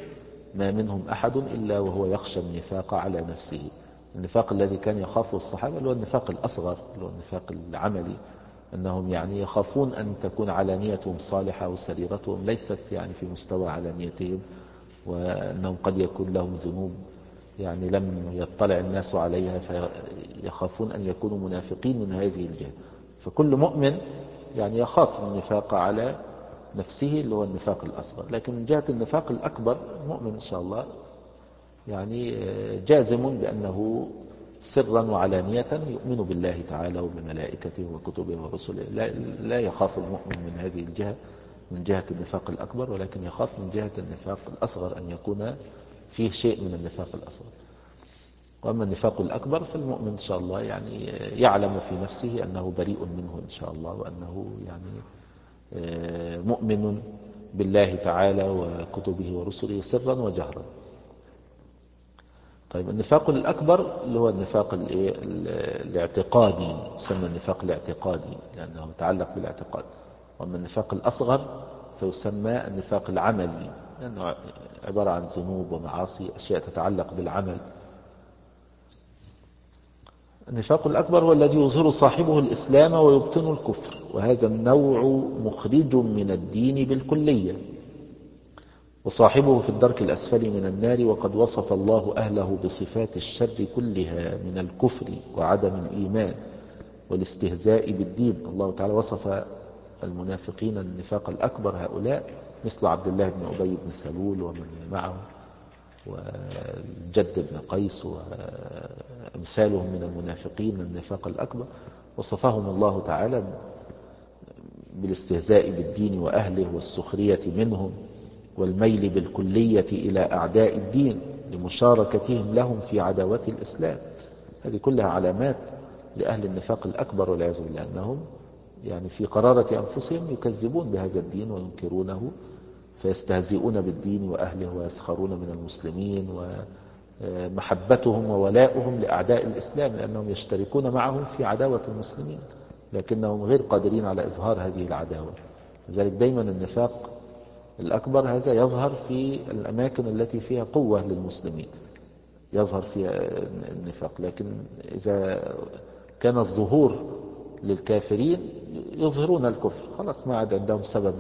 ما منهم أحد إلا وهو يخشى النفاق على نفسه. النفاق الذي كان يخافه الصحابة اللي هو النفاق الأصغر، اللي هو النفاق العملي، أنهم يعني يخافون أن تكون علانيتهم صالحة وسريرتهم ليست يعني في مستوى علانيتهم، وأنهم قد يكون لهم ذنوب يعني لم يطلع الناس عليها، فيخافون أن يكونوا منافقين من هذه الجهة. فكل مؤمن يعني يخاف النفاق على نفسه اللي هو النفاق الأصغر. لكن من جهة النفاق الأكبر المؤمن إن شاء الله يعني جازم بأنه سرا وعلانية يؤمن بالله تعالى وبملائكته وكتبه ورسله، لا, لا يخاف المؤمن من هذه الجهة من جهة النفاق الأكبر، ولكن يخاف من جهة النفاق الأصغر أن يكون فيه شيء من النفاق الأصغر. وأما النفاق الأكبر فالمؤمن إن شاء الله يعني يعلم في نفسه أنه بريء منه إن شاء الله، وأنه يعني مؤمن بالله تعالى وكتبه ورسله سرا وجهرا. طيب النفاق الأكبر اللي هو النفاق الاعتقادي، يسمى النفاق الاعتقادي لأنه يتعلق بالاعتقاد. وأما النفاق الأصغر فيسمى النفاق العملي لأنه عبارة عن ذنوب ومعاصي، أشياء تتعلق بالعمل. النفاق الأكبر هو الذي يظهر صاحبه الإسلام ويبطن الكفر، وهذا النوع مخرج من الدين بالكلية، وصاحبه في الدرك الأسفل من النار. وقد وصف الله أهله بصفات الشر كلها من الكفر وعدم الإيمان والاستهزاء بالدين. الله تعالى وصف المنافقين النفاق الأكبر هؤلاء مثل عبد الله بن أبي بن سلول ومن معه والجد بن قيس وأمثالهم من المنافقين من النفاق الأكبر، وصفهم الله تعالى بالاستهزاء بالدين وأهله والسخرية منهم والميل بالكلية إلى أعداء الدين لمشاركتهم لهم في عداوة الإسلام. هذه كلها علامات لأهل النفاق الأكبر والعياذ بالله، أنهم يعني في قرارة أنفسهم يكذبون بهذا الدين وينكرونه، فيستهزئون بالدين وأهله ويسخرون من المسلمين، ومحبتهم وولاؤهم لأعداء الإسلام لأنهم يشتركون معهم في عداوة المسلمين، لكنهم غير قادرين على إظهار هذه العداوة. لذلك دايما النفاق الأكبر هذا يظهر في الأماكن التي فيها قوة للمسلمين، يظهر فيها النفاق. لكن إذا كان الظهور للكافرين يظهرون الكفر، خلاص ما عاد عندهم سبب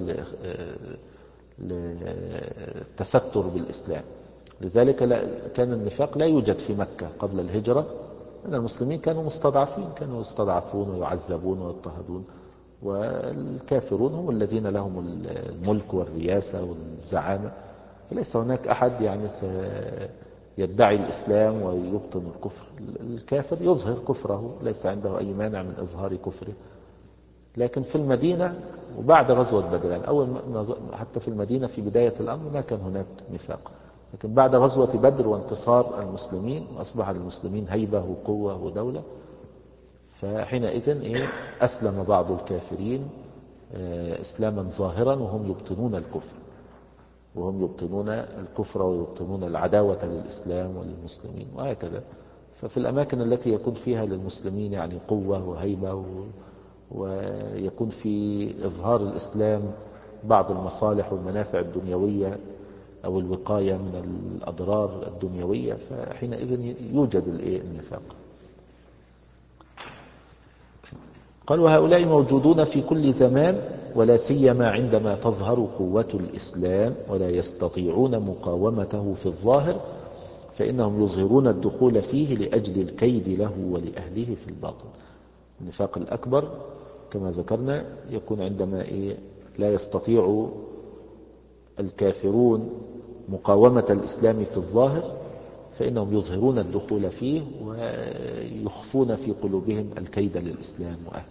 للتستر بالإسلام. لذلك كان النفاق لا يوجد في مكة قبل الهجرة، أن المسلمين كانوا مستضعفين، كانوا يستضعفون ويعذبون ويضطهدون، والكافرون هم الذين لهم الملك والرياسة والزعامة، فليس هناك أحد يعني يدعي الإسلام ويبطن الكفر. الكافر يظهر كفره، ليس عنده أي مانع من إظهار كفره. لكن في المدينة وبعد غزوة بدر، يعني أول حتى في المدينة في بداية الأمر ما كان هناك نفاق، لكن بعد غزوة بدر وانتصار المسلمين وأصبح للمسلمين هيبة وقوة ودولة، فحينئذ إيه أسلم بعض الكافرين إسلاما ظاهرا وهم يبطنون الكفر، وهم يبطنون الكفر ويبطنون العداوة للإسلام وللمسلمين وهكذا. ففي الأماكن التي يكون فيها للمسلمين يعني قوة وهيبة و... ويكون في إظهار الإسلام بعض المصالح والمنافع الدنيوية أو الوقاية من الأضرار الدنيوية، فحينئذ يوجد النفاق. قال وهؤلاء موجودون في كل زمان، ولا سيما عندما تظهر قوة الإسلام ولا يستطيعون مقاومته في الظاهر، فإنهم يظهرون الدخول فيه لأجل الكيد له ولأهله في الباطن. النفاق الأكبر كما ذكرنا يكون عندما إيه لا يستطيع الكافرون مقاومة الإسلام في الظاهر، فإنهم يظهرون الدخول فيه ويخفون في قلوبهم الكيد للإسلام وأهله،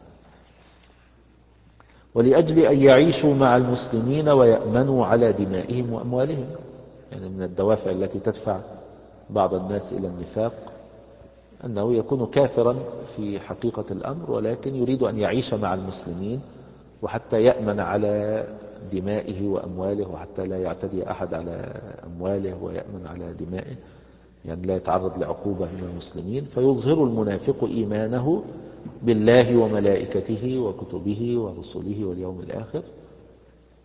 ولأجل أن يعيشوا مع المسلمين ويأمنوا على دمائهم وأموالهم. يعني من الدوافع التي تدفع بعض الناس إلى النفاق أنه يكون كافرا في حقيقة الأمر، ولكن يريد أن يعيش مع المسلمين وحتى يأمن على دمائه وأمواله، وحتى لا يعتدي أحد على أمواله ويأمن على دمائه، يعني لا يتعرض لعقوبة من المسلمين. فيظهر المنافق إيمانه بالله وملائكته وكتبه ورسله واليوم الآخر،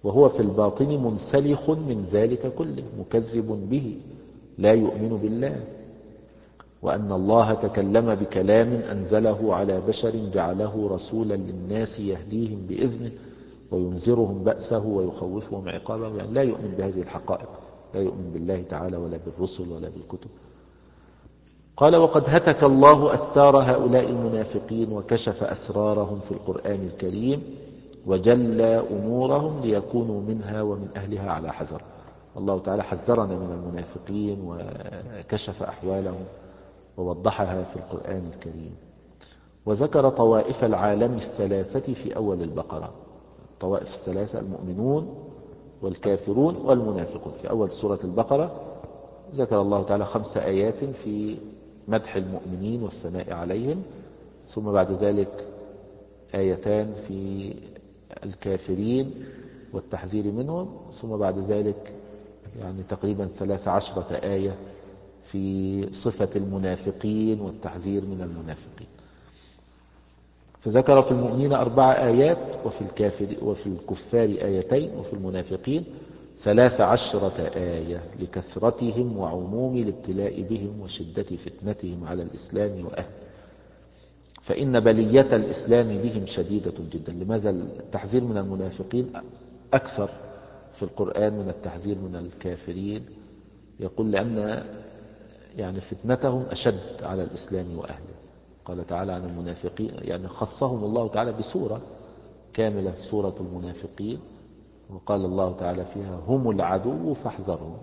وهو في الباطن منسلخ من ذلك كله، مكذب به، لا يؤمن بالله، وأن الله تكلم بكلام أنزله على بشر جعله رسولا للناس يهديهم بإذنه وينذرهم بأسه ويخوفهم عقابه، يعني لا يؤمن بهذه الحقائق، لا يؤمن بالله تعالى ولا بالرسل ولا بالكتب. قال: وقد هتك الله أستار هؤلاء المنافقين وكشف أسرارهم في القرآن الكريم وجلى أمورهم ليكونوا منها ومن أهلها على حذر. الله تعالى حذرنا من المنافقين وكشف أحوالهم ووضحها في القرآن الكريم. وذكر طوائف العالم الثلاثة في أول البقرة، الطوائف الثلاثة: المؤمنون والكافرون والمنافقون. في أول سورة البقرة ذكر الله تعالى خمس آيات في مدح المؤمنين والثناء عليهم، ثم بعد ذلك آيتان في الكافرين والتحذير منهم، ثم بعد ذلك يعني تقريبا ثلاث عشرة آية في صفة المنافقين والتحذير من المنافقين. فذكر في المؤمنين أربع آيات، وفي الكافر وفي الكفار آيتين، وفي المنافقين ثلاث عشرة آية لكثرتهم وعموم الابتلاء بهم وشدة فتنتهم على الإسلام وأهله. فإن بلية الإسلام بهم شديدة جدا. لماذا التحذير من المنافقين أكثر في القرآن من التحذير من الكافرين؟ يقول: لأن يعني فتنتهم أشد على الإسلام وأهله. قال تعالى عن المنافقين، يعني خصهم الله تعالى بسورة كاملة، سورة المنافقين، وقال الله تعالى فيها: هم العدو فاحذرهم.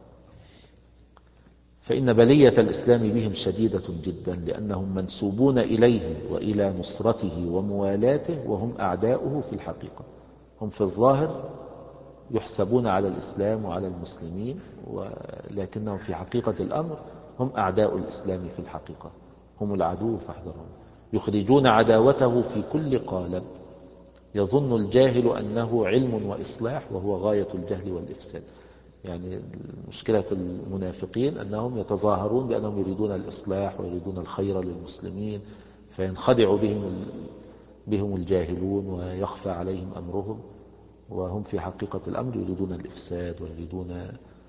فإن بلية الإسلام بهم شديدة جدا، لأنهم منسوبون إليه وإلى نصرته وموالاته، وهم أعداؤه في الحقيقة. هم في الظاهر يحسبون على الإسلام وعلى المسلمين، ولكنهم في حقيقة الأمر هم أعداء الإسلام في الحقيقة، هم العدو فاحذرهم. يخرجون عداوته في كل قالب. يظن الجاهل أنه علم وإصلاح، وهو غاية الجهل والإفساد. يعني مشكلة المنافقين أنهم يتظاهرون بأنهم يريدون الإصلاح ويريدون الخير للمسلمين، فينخدع بهم بهم الجاهلون ويخفى عليهم أمرهم، وهم في حقيقة الأمر يريدون الإفساد ويريدون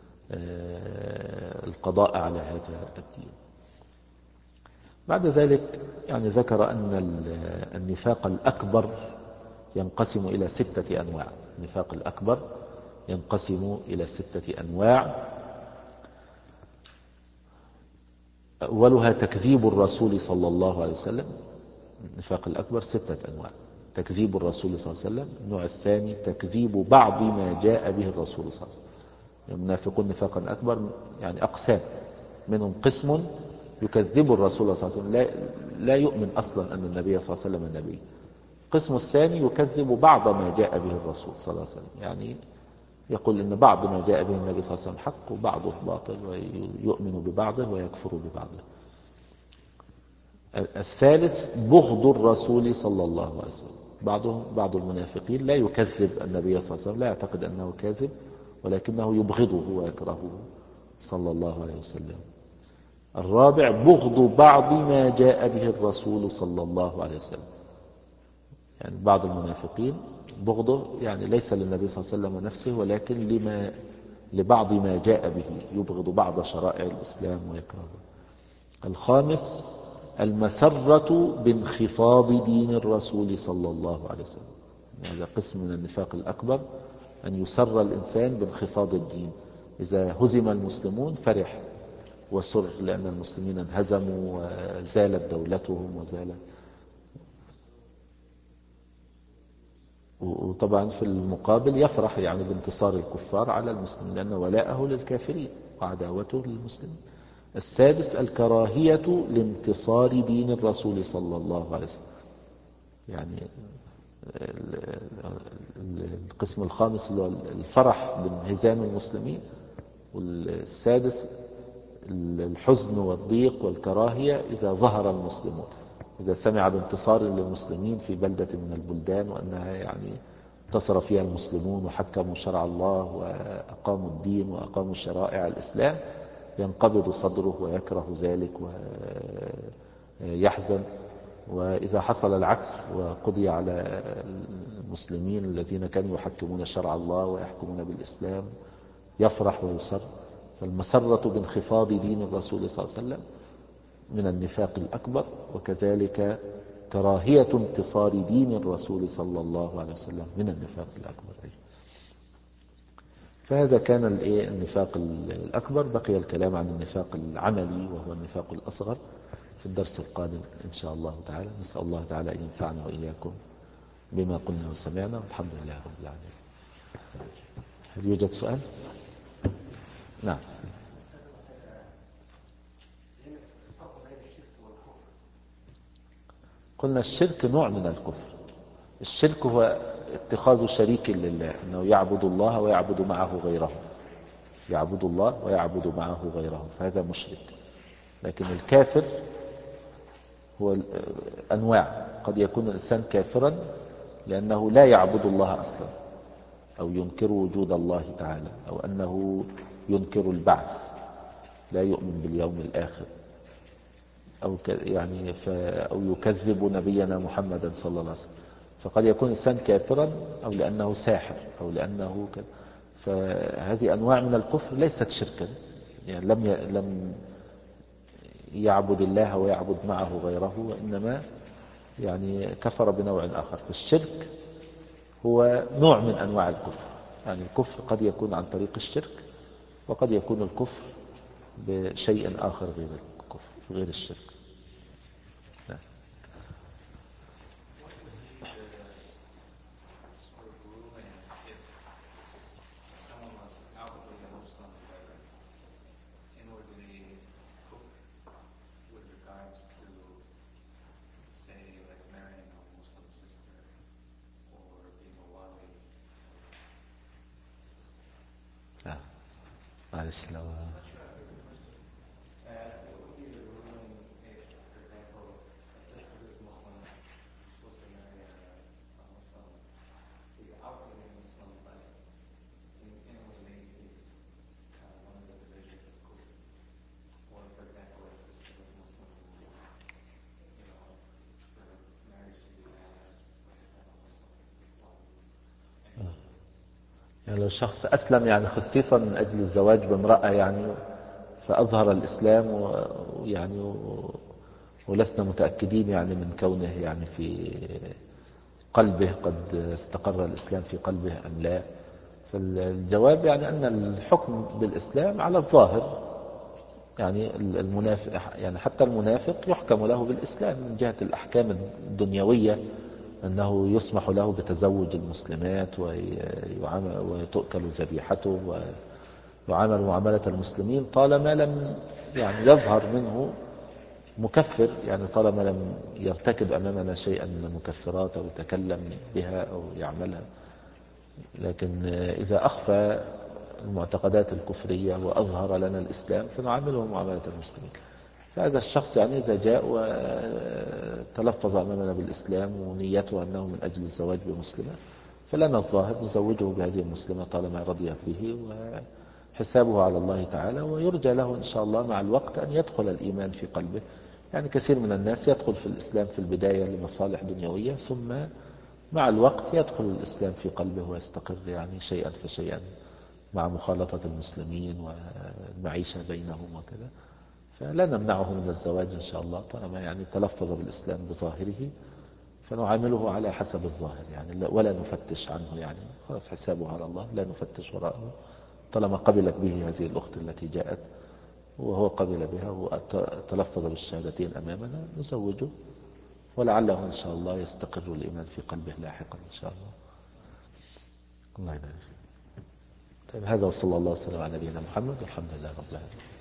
القضاء على هذا الدين. بعد ذلك يعني ذكر أن النفاق الأكبر ينقسم إلى ستة أنواع. النفاق الأكبر ينقسم إلى ستة أنواع. أولها تكذيب الرسول صلى الله عليه وسلم. النفاق الأكبر ستة أنواع: تكذيب الرسول صلى الله عليه وسلم. النوع الثاني تكذيب بعض ما جاء به الرسول صلى الله عليه وسلم. المنافقون نفاقا أكبر يعني أقسام، منهم قسم يكذب الرسول صلى الله عليه وسلم، لا, لا يؤمن أصلا أن النبي صلى الله عليه وسلم نبي. القسم الثاني يكذب بعض ما جاء به الرسول صلى الله عليه وسلم، يعني يقول إن بعض ما جاء به النبي صلى الله عليه وسلم حق وبعضه باطل، ويؤمن ببعضه ويكفر ببعضه. الثالث بغض الرسول صلى الله عليه وسلم. بعضهم بعض المنافقين لا يكذب النبي صلى الله عليه وسلم، لا يعتقد أنه كاذب، ولكنه يبغضه ويكرهه صلى الله عليه وسلم. الرابع بغض بعض ما جاء به الرسول صلى الله عليه وسلم. يعني بعض المنافقين بغضه يعني ليس للنبي صلى الله عليه وسلم نفسه، ولكن لما لبعض ما جاء به، يبغض بعض شرائع الإسلام ويكرهه. الخامس المسرة بانخفاض دين الرسول صلى الله عليه وسلم. هذا قسم من النفاق الأكبر، أن يسر الإنسان بانخفاض الدين. إذا هزم المسلمون فرح وسر لأن المسلمين انهزموا وزالت دولتهم وزالت. وطبعا في المقابل يفرح يعني بانتصار الكفار على المسلمين، لأن ولاءه للكافرين وعداوته للمسلمين. السادس الكراهية لانتصار دين الرسول صلى الله عليه وسلم. يعني القسم الخامس اللي هو الفرح بانهزام المسلمين، والسادس الحزن والضيق والكراهية إذا ظهر المسلمون، إذا سمع بانتصار للمسلمين في بلدة من البلدان وأنها يعني انتصر فيها المسلمون وحكموا شرع الله وأقاموا الدين وأقاموا شرائع الإسلام، ينقبض صدره ويكره ذلك ويحزن. وإذا حصل العكس وقضي على المسلمين الذين كانوا يحكمون شرع الله ويحكمون بالإسلام يفرح ويسر. فالمسرة بانخفاض دين الرسول صلى الله عليه وسلم من النفاق الأكبر، وكذلك كراهية انتصار دين الرسول صلى الله عليه وسلم من النفاق الأكبر. فهذا كان النفاق الأكبر. بقي الكلام عن النفاق العملي وهو النفاق الأصغر في الدرس القادم إن شاء الله تعالى. نسأل الله تعالى أن ينفعنا وإياكم بما قلنا وسمعنا، والحمد لله رب العالمين. هل يوجد سؤال؟ نعم. قلنا الشرك نوع من الكفر. الشرك هو اتخاذ شريك لله، أنه يعبد الله ويعبد معه غيره، يعبد الله ويعبد معه غيره، فهذا مشرك. لكن الكافر هو أنواع. قد يكون الإنسان كافرا لأنه لا يعبد الله أصلا، أو ينكر وجود الله تعالى، أو أنه ينكر البعث، لا يؤمن باليوم الآخر، أو يعني أو يكذب نبينا محمدا صلى الله عليه وسلم. فقد يكون الإنسان كافرا أو لأنه ساحر أو لأنه ك... فهذه أنواع من الكفر ليست شركا، يعني لم ي... لم يعبد الله ويعبد معه غيره، وإنما يعني كفر بنوع آخر. فالشرك هو نوع من أنواع الكفر. يعني الكفر قد يكون عن طريق الشرك، وقد يكون الكفر بشيء آخر غير الكفر غير الشرك. نعم. نعم. معلش لو يعني لو شخص أسلم يعني خصيصا من أجل الزواج بامرأة يعني، فأظهر الإسلام ويعني ولسنا متأكدين يعني من كونه يعني في قلبه قد استقر الإسلام في قلبه أم لا. فالجواب يعني أن الحكم بالإسلام على الظاهر. يعني المنافق يعني حتى المنافق يحكم له بالإسلام من جهة الأحكام الدنيوية، أنه يسمح له بتزوج المسلمات وتؤكل ذبيحته ويعامل معاملة المسلمين، طالما لم يعني يظهر منه مكفر، يعني طالما لم يرتكب أمامنا شيئا من المكفرات أو يتكلم بها أو يعملها. لكن إذا أخفى المعتقدات الكفرية وأظهر لنا الإسلام فنعامله معاملة المسلمين. فهذا الشخص يعني إذا جاء وتلفظ أمامنا بالإسلام ونيته أنه من أجل الزواج بمسلمة، فلنا الظاهر نزوجه بهذه المسلمة طالما رضي به، وحسابه على الله تعالى، ويرجى له إن شاء الله مع الوقت أن يدخل الإيمان في قلبه. يعني كثير من الناس يدخل في الإسلام في البداية لمصالح دنيوية، ثم مع الوقت يدخل الإسلام في قلبه ويستقر يعني شيئا فشيئا مع مخالطة المسلمين والمعيشة بينهم وكذا. فلا نمنعه من الزواج إن شاء الله طالما يعني تلفظ بالإسلام بظاهره، فنعامله على حسب الظاهر يعني، ولا نفتش عنه يعني، خلاص حسابه على الله، لا نفتش وراءه. طالما قبلت به هذه الأخت التي جاءت وهو قبل بها وتلفظ بالشهادتين أمامنا، نزوجه، ولعله إن شاء الله يستقر الإيمان في قلبه لاحقا إن شاء الله. الله يبارك. طيب، هذا وصلى الله وسلم على نبينا محمد والحمد لله رب العالمين.